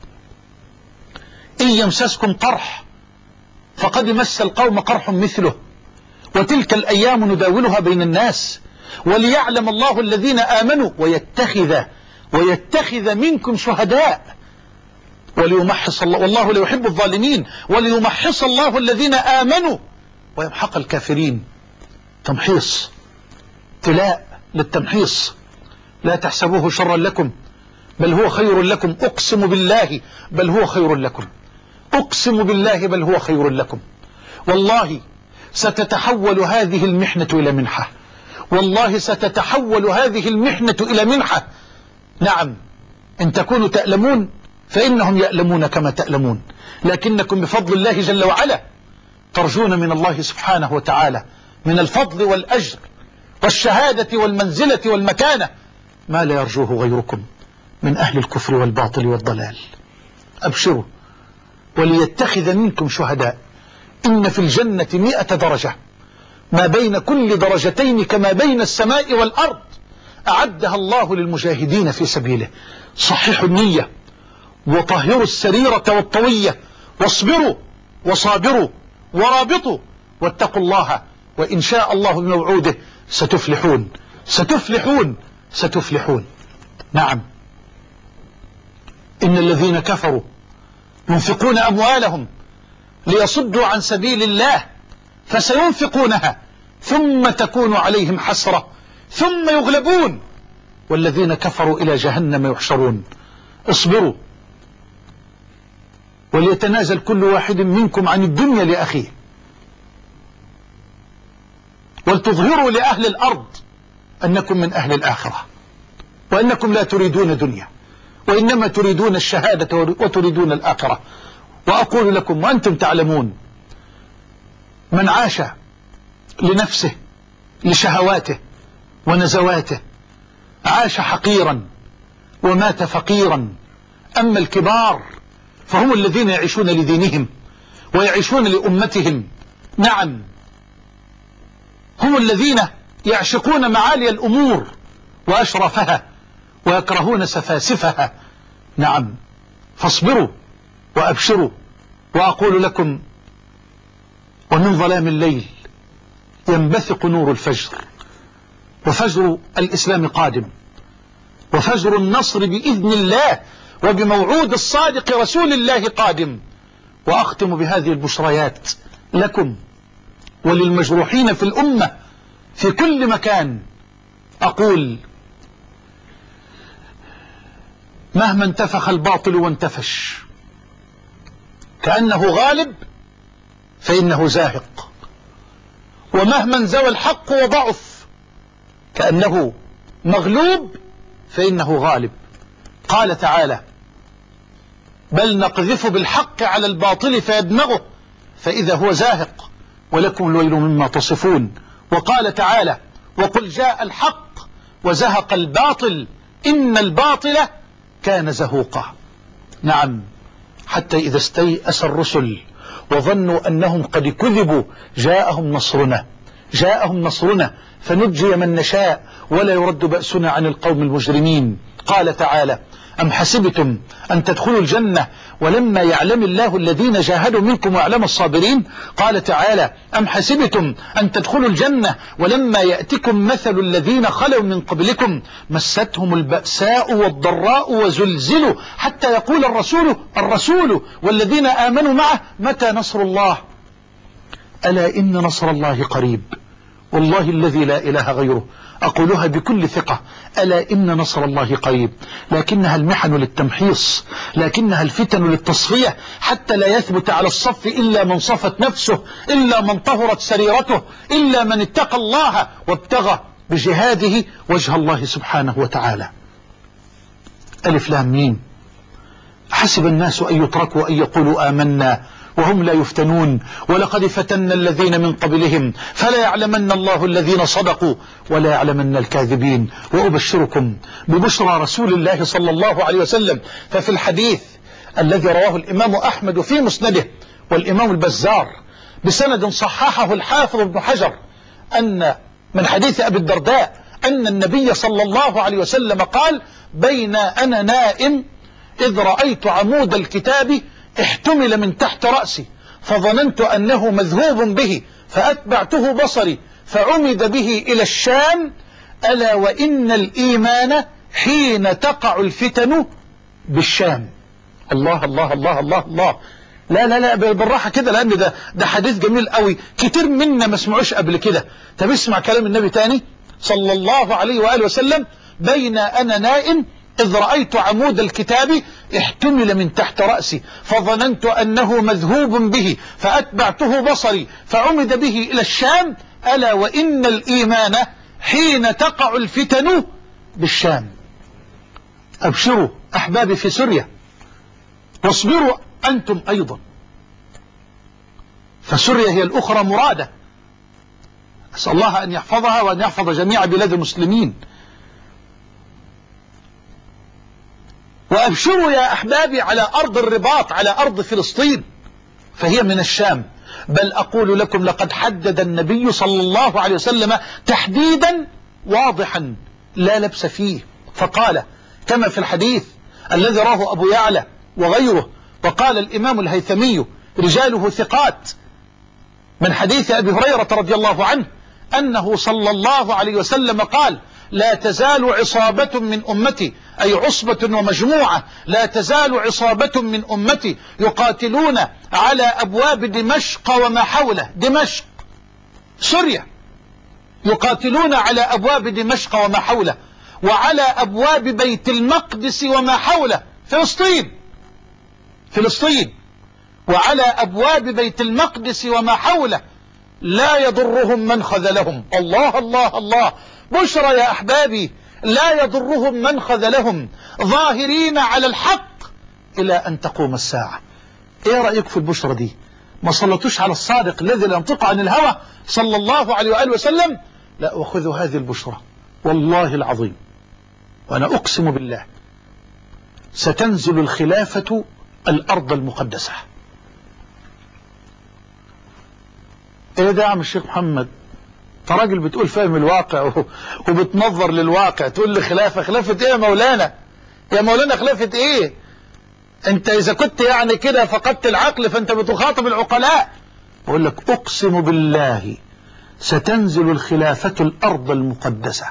إن يمسسكم قرح فقد مس القوم قرح مثله، وتلك الأيام نداولها بين الناس، وليعلم الله الذين آمنوا ويتخذ ويتخذ منكم شهداء وليمحص الله، والله لا يحب الظالمين، وليمحص الله الذين آمنوا ويمحق الكافرين. تمحيص، ابتلاء للتمحيص. لا تحسبوه شرا لكم بل هو خير لكم، أقسم بالله بل هو خير لكم، أقسم بالله بل هو خير لكم. والله ستتحول هذه المحنة إلى منحة، والله ستتحول هذه المحنة إلى منحة. نعم، إن تكونوا تألمون فإنهم يألمون كما تألمون، لكنكم بفضل الله جل وعلا ترجون من الله سبحانه وتعالى من الفضل والأجر والشهادة والمنزلة والمكانة ما لا يرجوه غيركم من أهل الكفر والباطل والضلال. أبشروا، وليتخذ منكم شهداء. إن في الجنة مئة درجة، ما بين كل درجتين كما بين السماء والأرض، أعدها الله للمجاهدين في سبيله. صححوا النية وطهروا السريرة والطوية، واصبروا وصابروا ورابطوا واتقوا الله، وإن شاء الله بموعوده ستفلحون ستفلحون ستفلحون. نعم، إن الذين كفروا ينفقون أموالهم ليصدوا عن سبيل الله فسينفقونها ثم تكون عليهم حسرة ثم يغلبون والذين كفروا إلى جهنم يحشرون. اصبروا، وليتنازل كل واحد منكم عن الدنيا لأخيه، ولتظهروا لأهل الأرض أنكم من أهل الآخرة، وأنكم لا تريدون دنيا وإنما تريدون الشهادة وتريدون الآخرة. وأقول لكم وأنتم تعلمون، من عاش لنفسه لشهواته ونزواته، عاش حقيرا ومات فقيرا. أما الكبار فهم الذين يعيشون لدينهم ويعيشون لأمتهم. نعم، هم الذين يعشقون معالي الأمور وأشرفها ويكرهون سفاسفها. نعم، فاصبروا وأبشروا. وأقول لكم: ومن ظلام الليل ينبثق نور الفجر، وفجر الإسلام قادم، وفجر النصر بإذن الله وبموعود الصادق رسول الله قادم. وأختم بهذه البشريات لكم وللمجروحين في الأمة في كل مكان. أقول: مهما انتفخ الباطل وانتفش كأنه غالب فإنه زاهق، ومهما انزوى الحق وضعف كأنه مغلوب فإنه غالب. قال تعالى: بل نقذف بالحق على الباطل فيدمغه فإذا هو زاهق ولكم الويل مما تصفون. وقال تعالى: وقل جاء الحق وزهق الباطل إن الباطل كان زهوقا. نعم، حتى إذا استيأس الرسل وظنوا أنهم قد كذبوا جاءهم نصرنا جاءهم نصرنا فنجي من نشاء ولا يرد بأسنا عن القوم المجرمين. قال تعالى: أم حسبتم أن تدخلوا الجنة ولما يعلم الله الذين جاهدوا منكم ويعلم الصابرين. قال تعالى: أم حسبتم أن تدخلوا الجنة ولما يأتكم مثل الذين خلوا من قبلكم مستهم البأساء والضراء وزلزلوا حتى يقول الرسول الرسول والذين آمنوا معه متى نصر الله ألا إن نصر الله قريب. والله الذي لا إله غيره أقولها بكل ثقة: ألا إن نصر الله قريب. لكنها المحن للتمحيص، لكنها الفتن للتصفية، حتى لا يثبت على الصف إلا من صفت نفسه، إلا من طهرت سريرته، إلا من اتقى الله وابتغى بجهاده وجه الله سبحانه وتعالى. ألف لام ميم. حسب الناس أن يتركوا أن يقولوا آمنا وهم لا يفتنون ولقد فتنا الذين من قبلهم فلا يعلمن الله الذين صدقوا ولا يعلمن الكاذبين. وأبشركم ببشرى رسول الله صلى الله عليه وسلم. ففي الحديث الذي رواه الإمام أحمد في مسنده والإمام البزار بسند صححه الحافظ ابن حجر أن من حديث أبي الدرداء أن النبي صلى الله عليه وسلم قال: بين أنا نائم إذ رأيت عمود الكتاب احتمل من تحت رأسي فظننت أنه مذهوب به فأتبعته بصري فعمد به إلى الشام ألا وإن الإيمان حين تقع الفتن بالشام. الله الله الله الله الله. لا لا لا بالراحة كده، لأن ده ده حديث جميل قوي كتير منا ما سمعوش قبل كده. طب اسمع كلام النبي تاني صلى الله عليه وآله وسلم: بين أنا نائم إذ رأيت عمود الكتاب احتمل من تحت رأسي فظننت أنه مذهوب به فأتبعته بصري فعمد به إلى الشام ألا وإن الإيمان حين تقع الفتن بالشام. أبشروا أحبابي في سوريا واصبروا أنتم أيضا، فسوريا هي الأخرى مرادة. أسأل الله أن يحفظها وأن يحفظ جميع بلاد المسلمين. وأبشروا يا أحبابي على أرض الرباط، على أرض فلسطين، فهي من الشام. بل أقول لكم لقد حدد النبي صلى الله عليه وسلم تحديدا واضحا لا لبس فيه، فقال كما في الحديث الذي راه أبو يعلى وغيره، وقال الإمام الهيثمي رجاله ثقات، من حديث أبي هريرة رضي الله عنه أنه صلى الله عليه وسلم قال: لا تزال عصابة من أمتي، أي عصبة ومجموعة، لا تزال عصابة من أمتي يقاتلون على أبواب دمشق وما حوله، دمشق سوريا، يقاتلون على أبواب دمشق وما حوله، وعلى أبواب بيت المقدس وما حوله، فلسطين فلسطين وعلى أبواب بيت المقدس وما حوله، لا يضرهم من خذلهم. الله الله الله. بشرى يا أحبابي، لا يضرهم من خذلهم، ظاهرين على الحق إلى أن تقوم الساعة. إيه رأيك في البشرى دي؟ ما صلتوش على الصادق الذي لا ينطق عن الهوى صلى الله عليه وآله وسلم؟ لا، وخذوا هذه البشرى والله العظيم، وأنا أقسم بالله ستنزل الخلافة الأرض المقدسة. ايه ده يا عم الشيخ محمد؟ انت راجل بتقول فاهم الواقع وبتنظر للواقع، تقول لي خلافة؟ خلافة ايه يا مولانا؟ يا مولانا خلافة ايه؟ انت اذا كنت يعني كده فقدت العقل فانت بتخاطب العقلاء. اقول لك اقسم بالله ستنزل الخلافة الأرض المقدسة،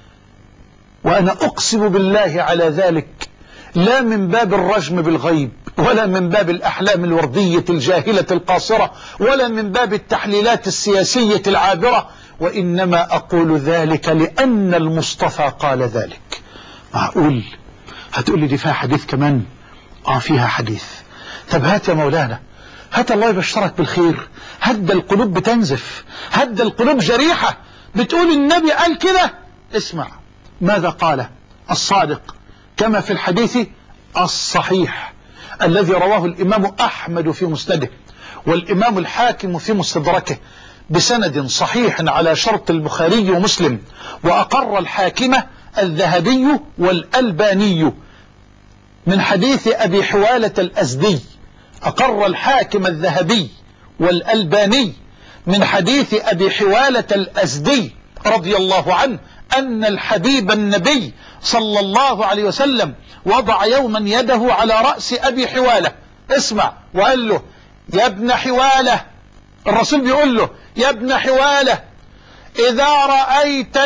وأنا أقسم بالله على ذلك لا من باب الرجم بالغيب، ولا من باب الأحلام الوردية الجاهلة القاصرة، ولا من باب التحليلات السياسية العابرة، وإنما أقول ذلك لأن المصطفى قال ذلك. معقول هتقول لي دي فيها حديث كمان؟ آه فيها حديث. طب هات يا مولانا، هات الله يبشرك بالخير. هد القلوب بتنزف، هد القلوب جريحة، بتقول النبي قال كده. اسمع ماذا قال الصادق كما في الحديث الصحيح الذي رواه الإمام أحمد في مسنده والإمام الحاكم في مستدركه بسند صحيح على شرط البخاري ومسلم، وأقر الحاكمة الذهبي والألباني من حديث أبي حوالة الأزدي. أقر الحاكم الذهبي والألباني من حديث أبي حوالة الأزدي رضي الله عنه أن الحبيب النبي صلى الله عليه وسلم وضع يوما يده على رأس أبي حوالة. اسمع، وقال له يا ابن حوالة، الرسول بيقول له يا ابن حوالة إذا رأيت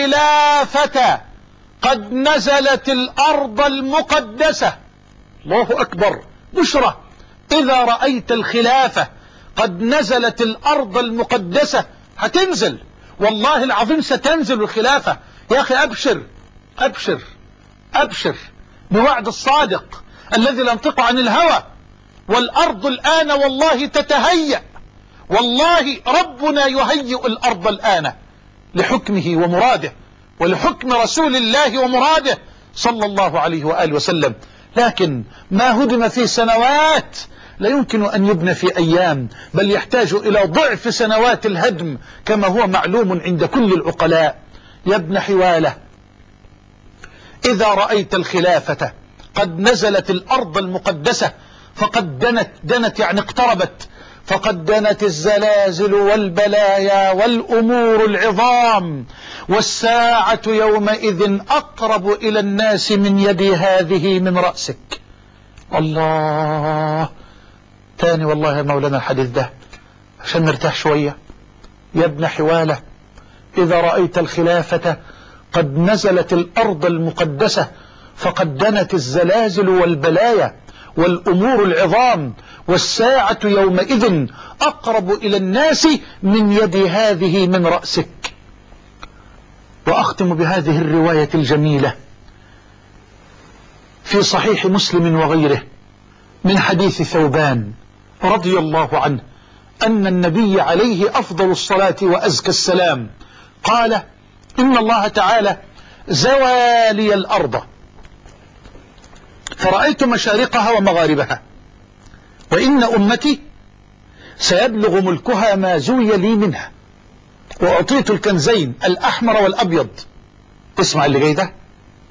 الخلافة قد نزلت الأرض المقدسة. الله أكبر، بشرى. إذا رأيت الخلافة قد نزلت الأرض المقدسة، هتنزل والله العظيم، ستنزل الخلافة. يا أخي أبشر أبشر أبشر بوعد الصادق الذي لا ينطق عن الهوى. والأرض الآن والله تتهيأ، والله ربنا يهيئ الأرض الآن لحكمه ومراده، ولحكم رسول الله ومراده صلى الله عليه وآله وسلم. لكن ما هدم في سنوات لا يمكن أن يبنى في أيام، بل يحتاج إلى ضعف سنوات الهدم كما هو معلوم عند كل العقلاء. يا ابن حوالة إذا رأيت الخلافة قد نزلت الأرض المقدسة فقد دنت، دنت يعني اقتربت، فقد دنت الزلازل والبلايا والأمور العظام، والساعة يومئذ أقرب إلى الناس من يد هذه من رأسك. الله، تاني والله يا مولانا الحديث ده عشان نرتاح شوية. يا ابن حوالة إذا رأيت الخلافة قد نزلت الأرض المقدسة فقد دنت الزلازل والبلايا والأمور العظام، والساعة يومئذ أقرب إلى الناس من يد هذه من رأسك. وأختم بهذه الرواية الجميلة في صحيح مسلم وغيره من حديث ثوبان رضي الله عنه أن النبي عليه أفضل الصلاة وأزكى السلام قال إن الله تعالى زوى لي الأرض فرأيت مشارقها ومغاربها، وإن أمتي سيبلغ ملكها ما زوي لي منها، وأعطيت الكنزين الأحمر والأبيض. اسمع اللي جاي ده.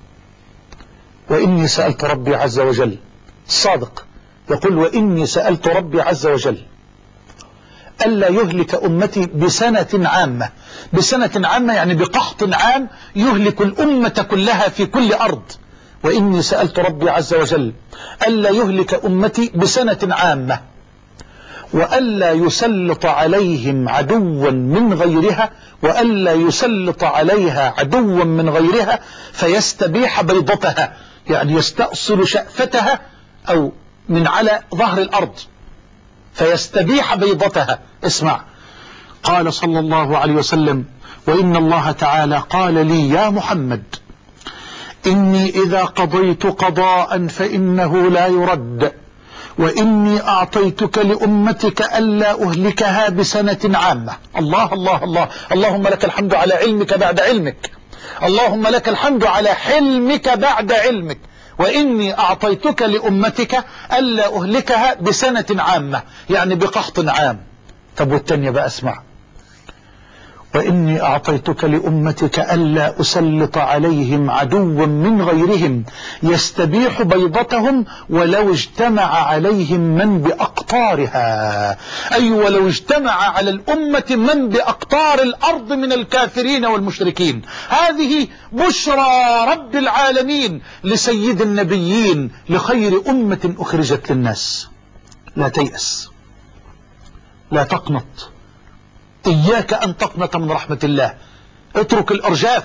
وإني سألت ربي عز وجل، الصادق يقول وإني سألت ربي عز وجل ألا يهلك أمتي بسنة عامة. بسنة عامة يعني بقحط عام يهلك الأمة كلها في كل أرض. وإني سألت ربي عز وجل ألا يهلك أمتي بسنة عامة، وألا يسلط عليهم عدوا من غيرها، وألا يسلط عليها عدوا من غيرها فيستبيح بيضتها، يعني يستأصل شأفتها أو من على ظهر الأرض فيستبيح بيضتها. اسمع، قال صلى الله عليه وسلم وإن الله تعالى قال لي يا محمد إني إذا قضيت قضاء فإنه لا يرد، وإني أعطيتك لأمتك ألا أهلكها بسنة عامة. الله الله الله، اللهم لك الحمد على علمك بعد علمك، اللهم لك الحمد على حلمك بعد علمك. وإني أعطيتك لأمتك ألا أهلكها بسنة عامة، يعني بقحط عام. طب والتانية بقى اسمع، وإني أعطيتك لأمتك ألا أسلط عليهم عدوا من غيرهم يستبيح بيضتهم ولو اجتمع عليهم من بأقطارها، أي ولو اجتمع على الأمة من بأقطار الأرض من الكافرين والمشركين. هذه بشرى رب العالمين لسيد النبيين، لخير أمة أخرجت للناس. لا تيأس، لا تقنط، إياك أن تقنط من رحمة الله. اترك الإرجاف،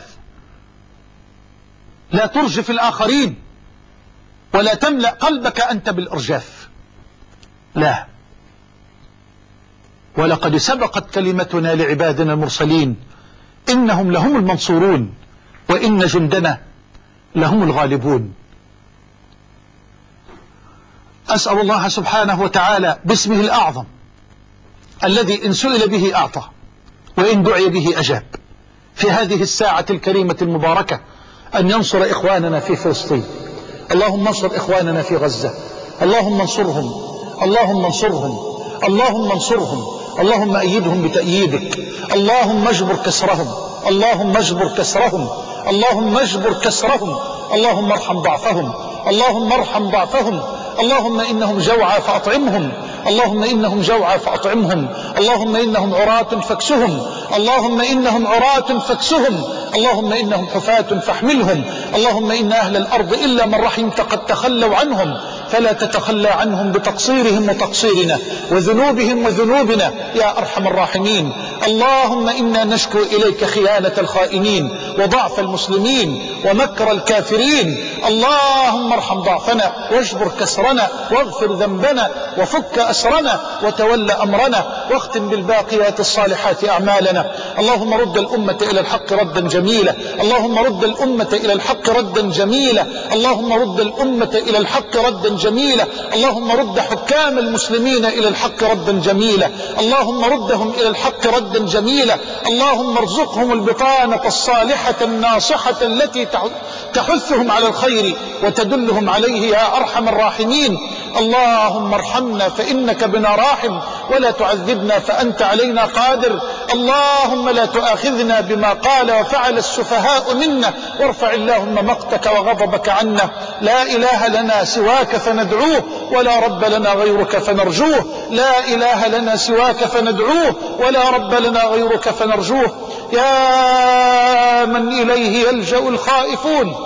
لا ترجف الآخرين ولا تملأ قلبك أنت بالإرجاف، لا. ولقد سبقت كلمتنا لعبادنا المرسلين إنهم لهم المنصورون وإن جندنا لهم الغالبون. أسأل الله سبحانه وتعالى باسمه الأعظم الذي إن سئل به أعطى وإن دعي به أجاب، في هذه الساعة الكريمة المباركة أن ينصر إخواننا في فلسطين. اللهم انصر إخواننا في غزة، اللهم انصرهم، اللهم انصرهم، اللهم انصرهم، اللهم أيدهم بتأييدك، اللهم اجبر كسرهم، اللهم اجبر كسرهم، اللهم اجبر كسرهم، اللهم ارحم ضعفهم، اللهم ارحم ضعفهم، اللهم إنهم جوعى فأطعمهم، اللهم إنهم جوعى فأطعمهم، اللهم إنهم عراة فاكسهم، اللهم إنهم عراة فاكسهم، اللهم إنهم حفاة فاحملهم، اللهم إن أهل الأرض إلا من رحمت قد تخلوا عنهم، فلا تتخلى عنهم بتقصيرهم وتقصيرنا وذنوبهم وذنوبنا يا أرحم الراحمين. اللهم إنا نشكو إليك خيانة الخائنين وضعف المسلمين ومكر الكافرين، اللهم ارحم ضعفنا واجبر كسرنا واغفر ذنبنا وفك أسرنا وتول أمرنا واختم بالباقيات الصالحات أعمالنا. اللهم رد الأمة إلى الحق ردا جميلا، اللهم رد الأمة إلى الحق ردا جميلا، اللهم رد الأمة إلى الحق ردا جميلا، اللهم رد حكام المسلمين إلى الحق ردا جميلا، اللهم ردهم إلى الحق ردا جميلا، اللهم ارزقهم البطانة الصالحة الناصحة التي تحثهم على الخير وتدلهم عليه يا أرحم الراحمين. اللهم ارحمنا فإنك بنا راحم ولا تعذبنا فأنت علينا قادر، اللهم لا تؤاخذنا بما قال وفعل السفهاء منا، وارفع اللهم مقتك وغضبك عنا. لا إله لنا سواك فندعوه ولا رب لنا غيرك فنرجوه، لا إله لنا سواك فندعوه ولا رب لنا غيرك فنرجوه. يا من إليه يلجأ الخائفون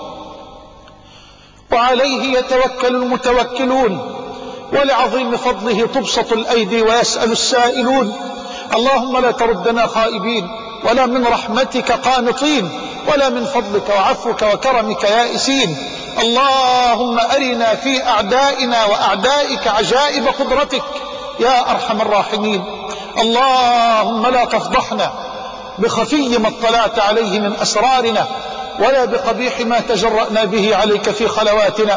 وعليه يتوكل المتوكلون، ولعظيم فضله تبسط الأيدي ويسأل السائلون. اللهم لا تردنا خائبين ولا من رحمتك قانطين ولا من فضلك وعفوك وكرمك يائسين. اللهم أرنا في أعدائنا وأعدائك عجائب قدرتك يا أرحم الراحمين. اللهم لا تفضحنا بخفي ما اطلعت عليه من أسرارنا ولا بقبيح ما تجرأنا به عليك في خلواتنا.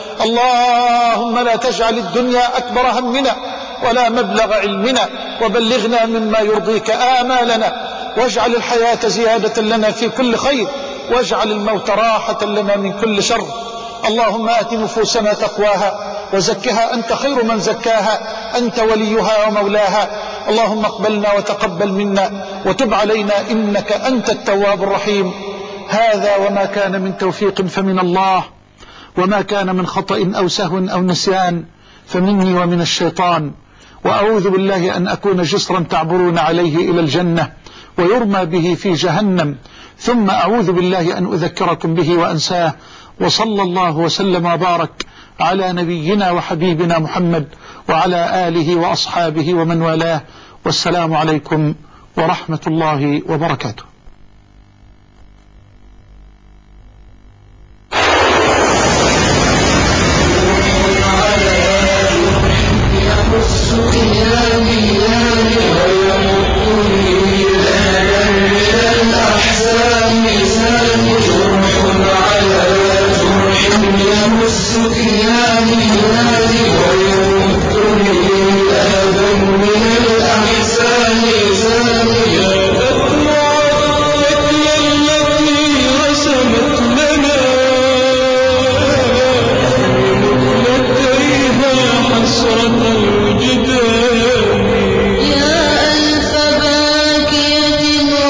اللهم لا تجعل الدنيا أكبر همنا ولا مبلغ علمنا، وبلغنا مما يرضيك آمالنا، واجعل الحياة زيادة لنا في كل خير، واجعل الموت راحة لنا من كل شر. اللهم آت نفوسنا تقواها وزكها أنت خير من زكاها، أنت وليها ومولاها. اللهم اقبلنا وتقبل منا وتب علينا إنك أنت التواب الرحيم. هذا وما كان من توفيق فمن الله، وما كان من خطأ أو سهو أو نسيان فمني ومن الشيطان، وأعوذ بالله أن أكون جسرا تعبرون عليه إلى الجنة ويرمى به في جهنم، ثم أعوذ بالله أن أذكركم به وأنساه. وصلى الله وسلم وبارك على نبينا وحبيبنا محمد وعلى آله وأصحابه ومن والاه، والسلام عليكم ورحمة الله وبركاته. يا ألف باكية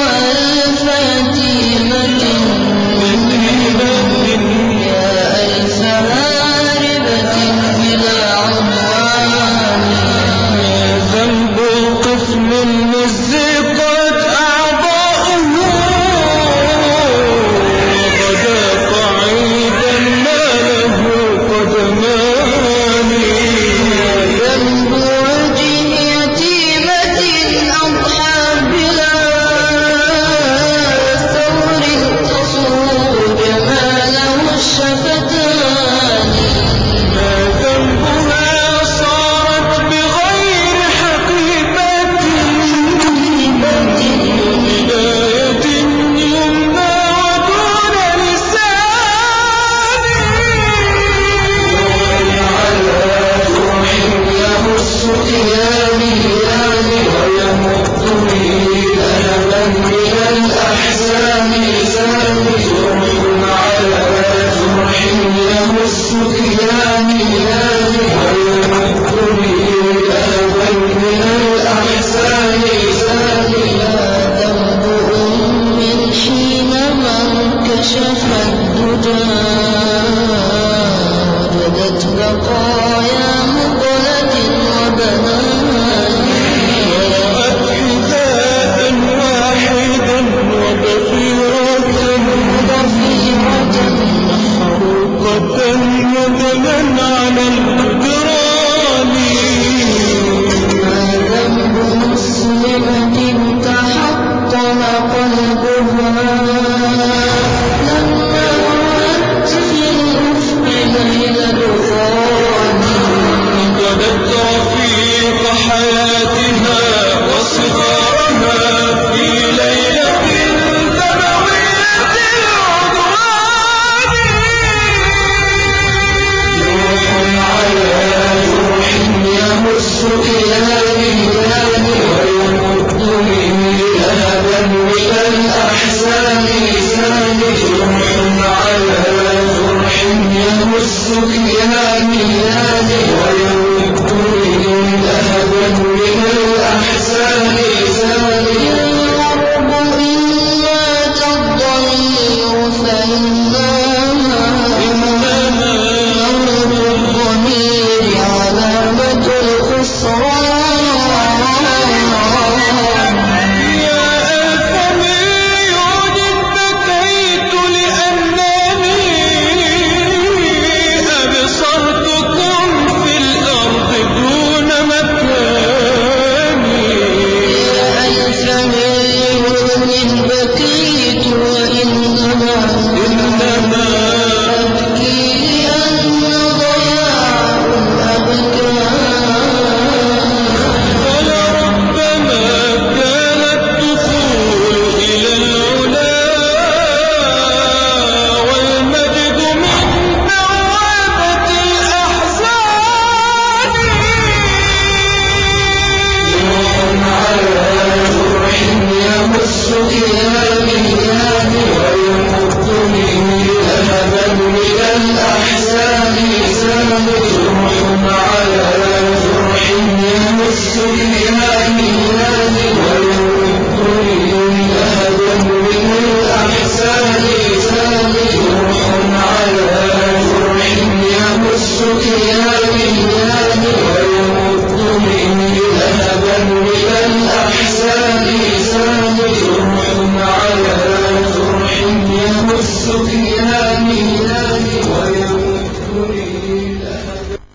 السكيان ويمد من ذهبا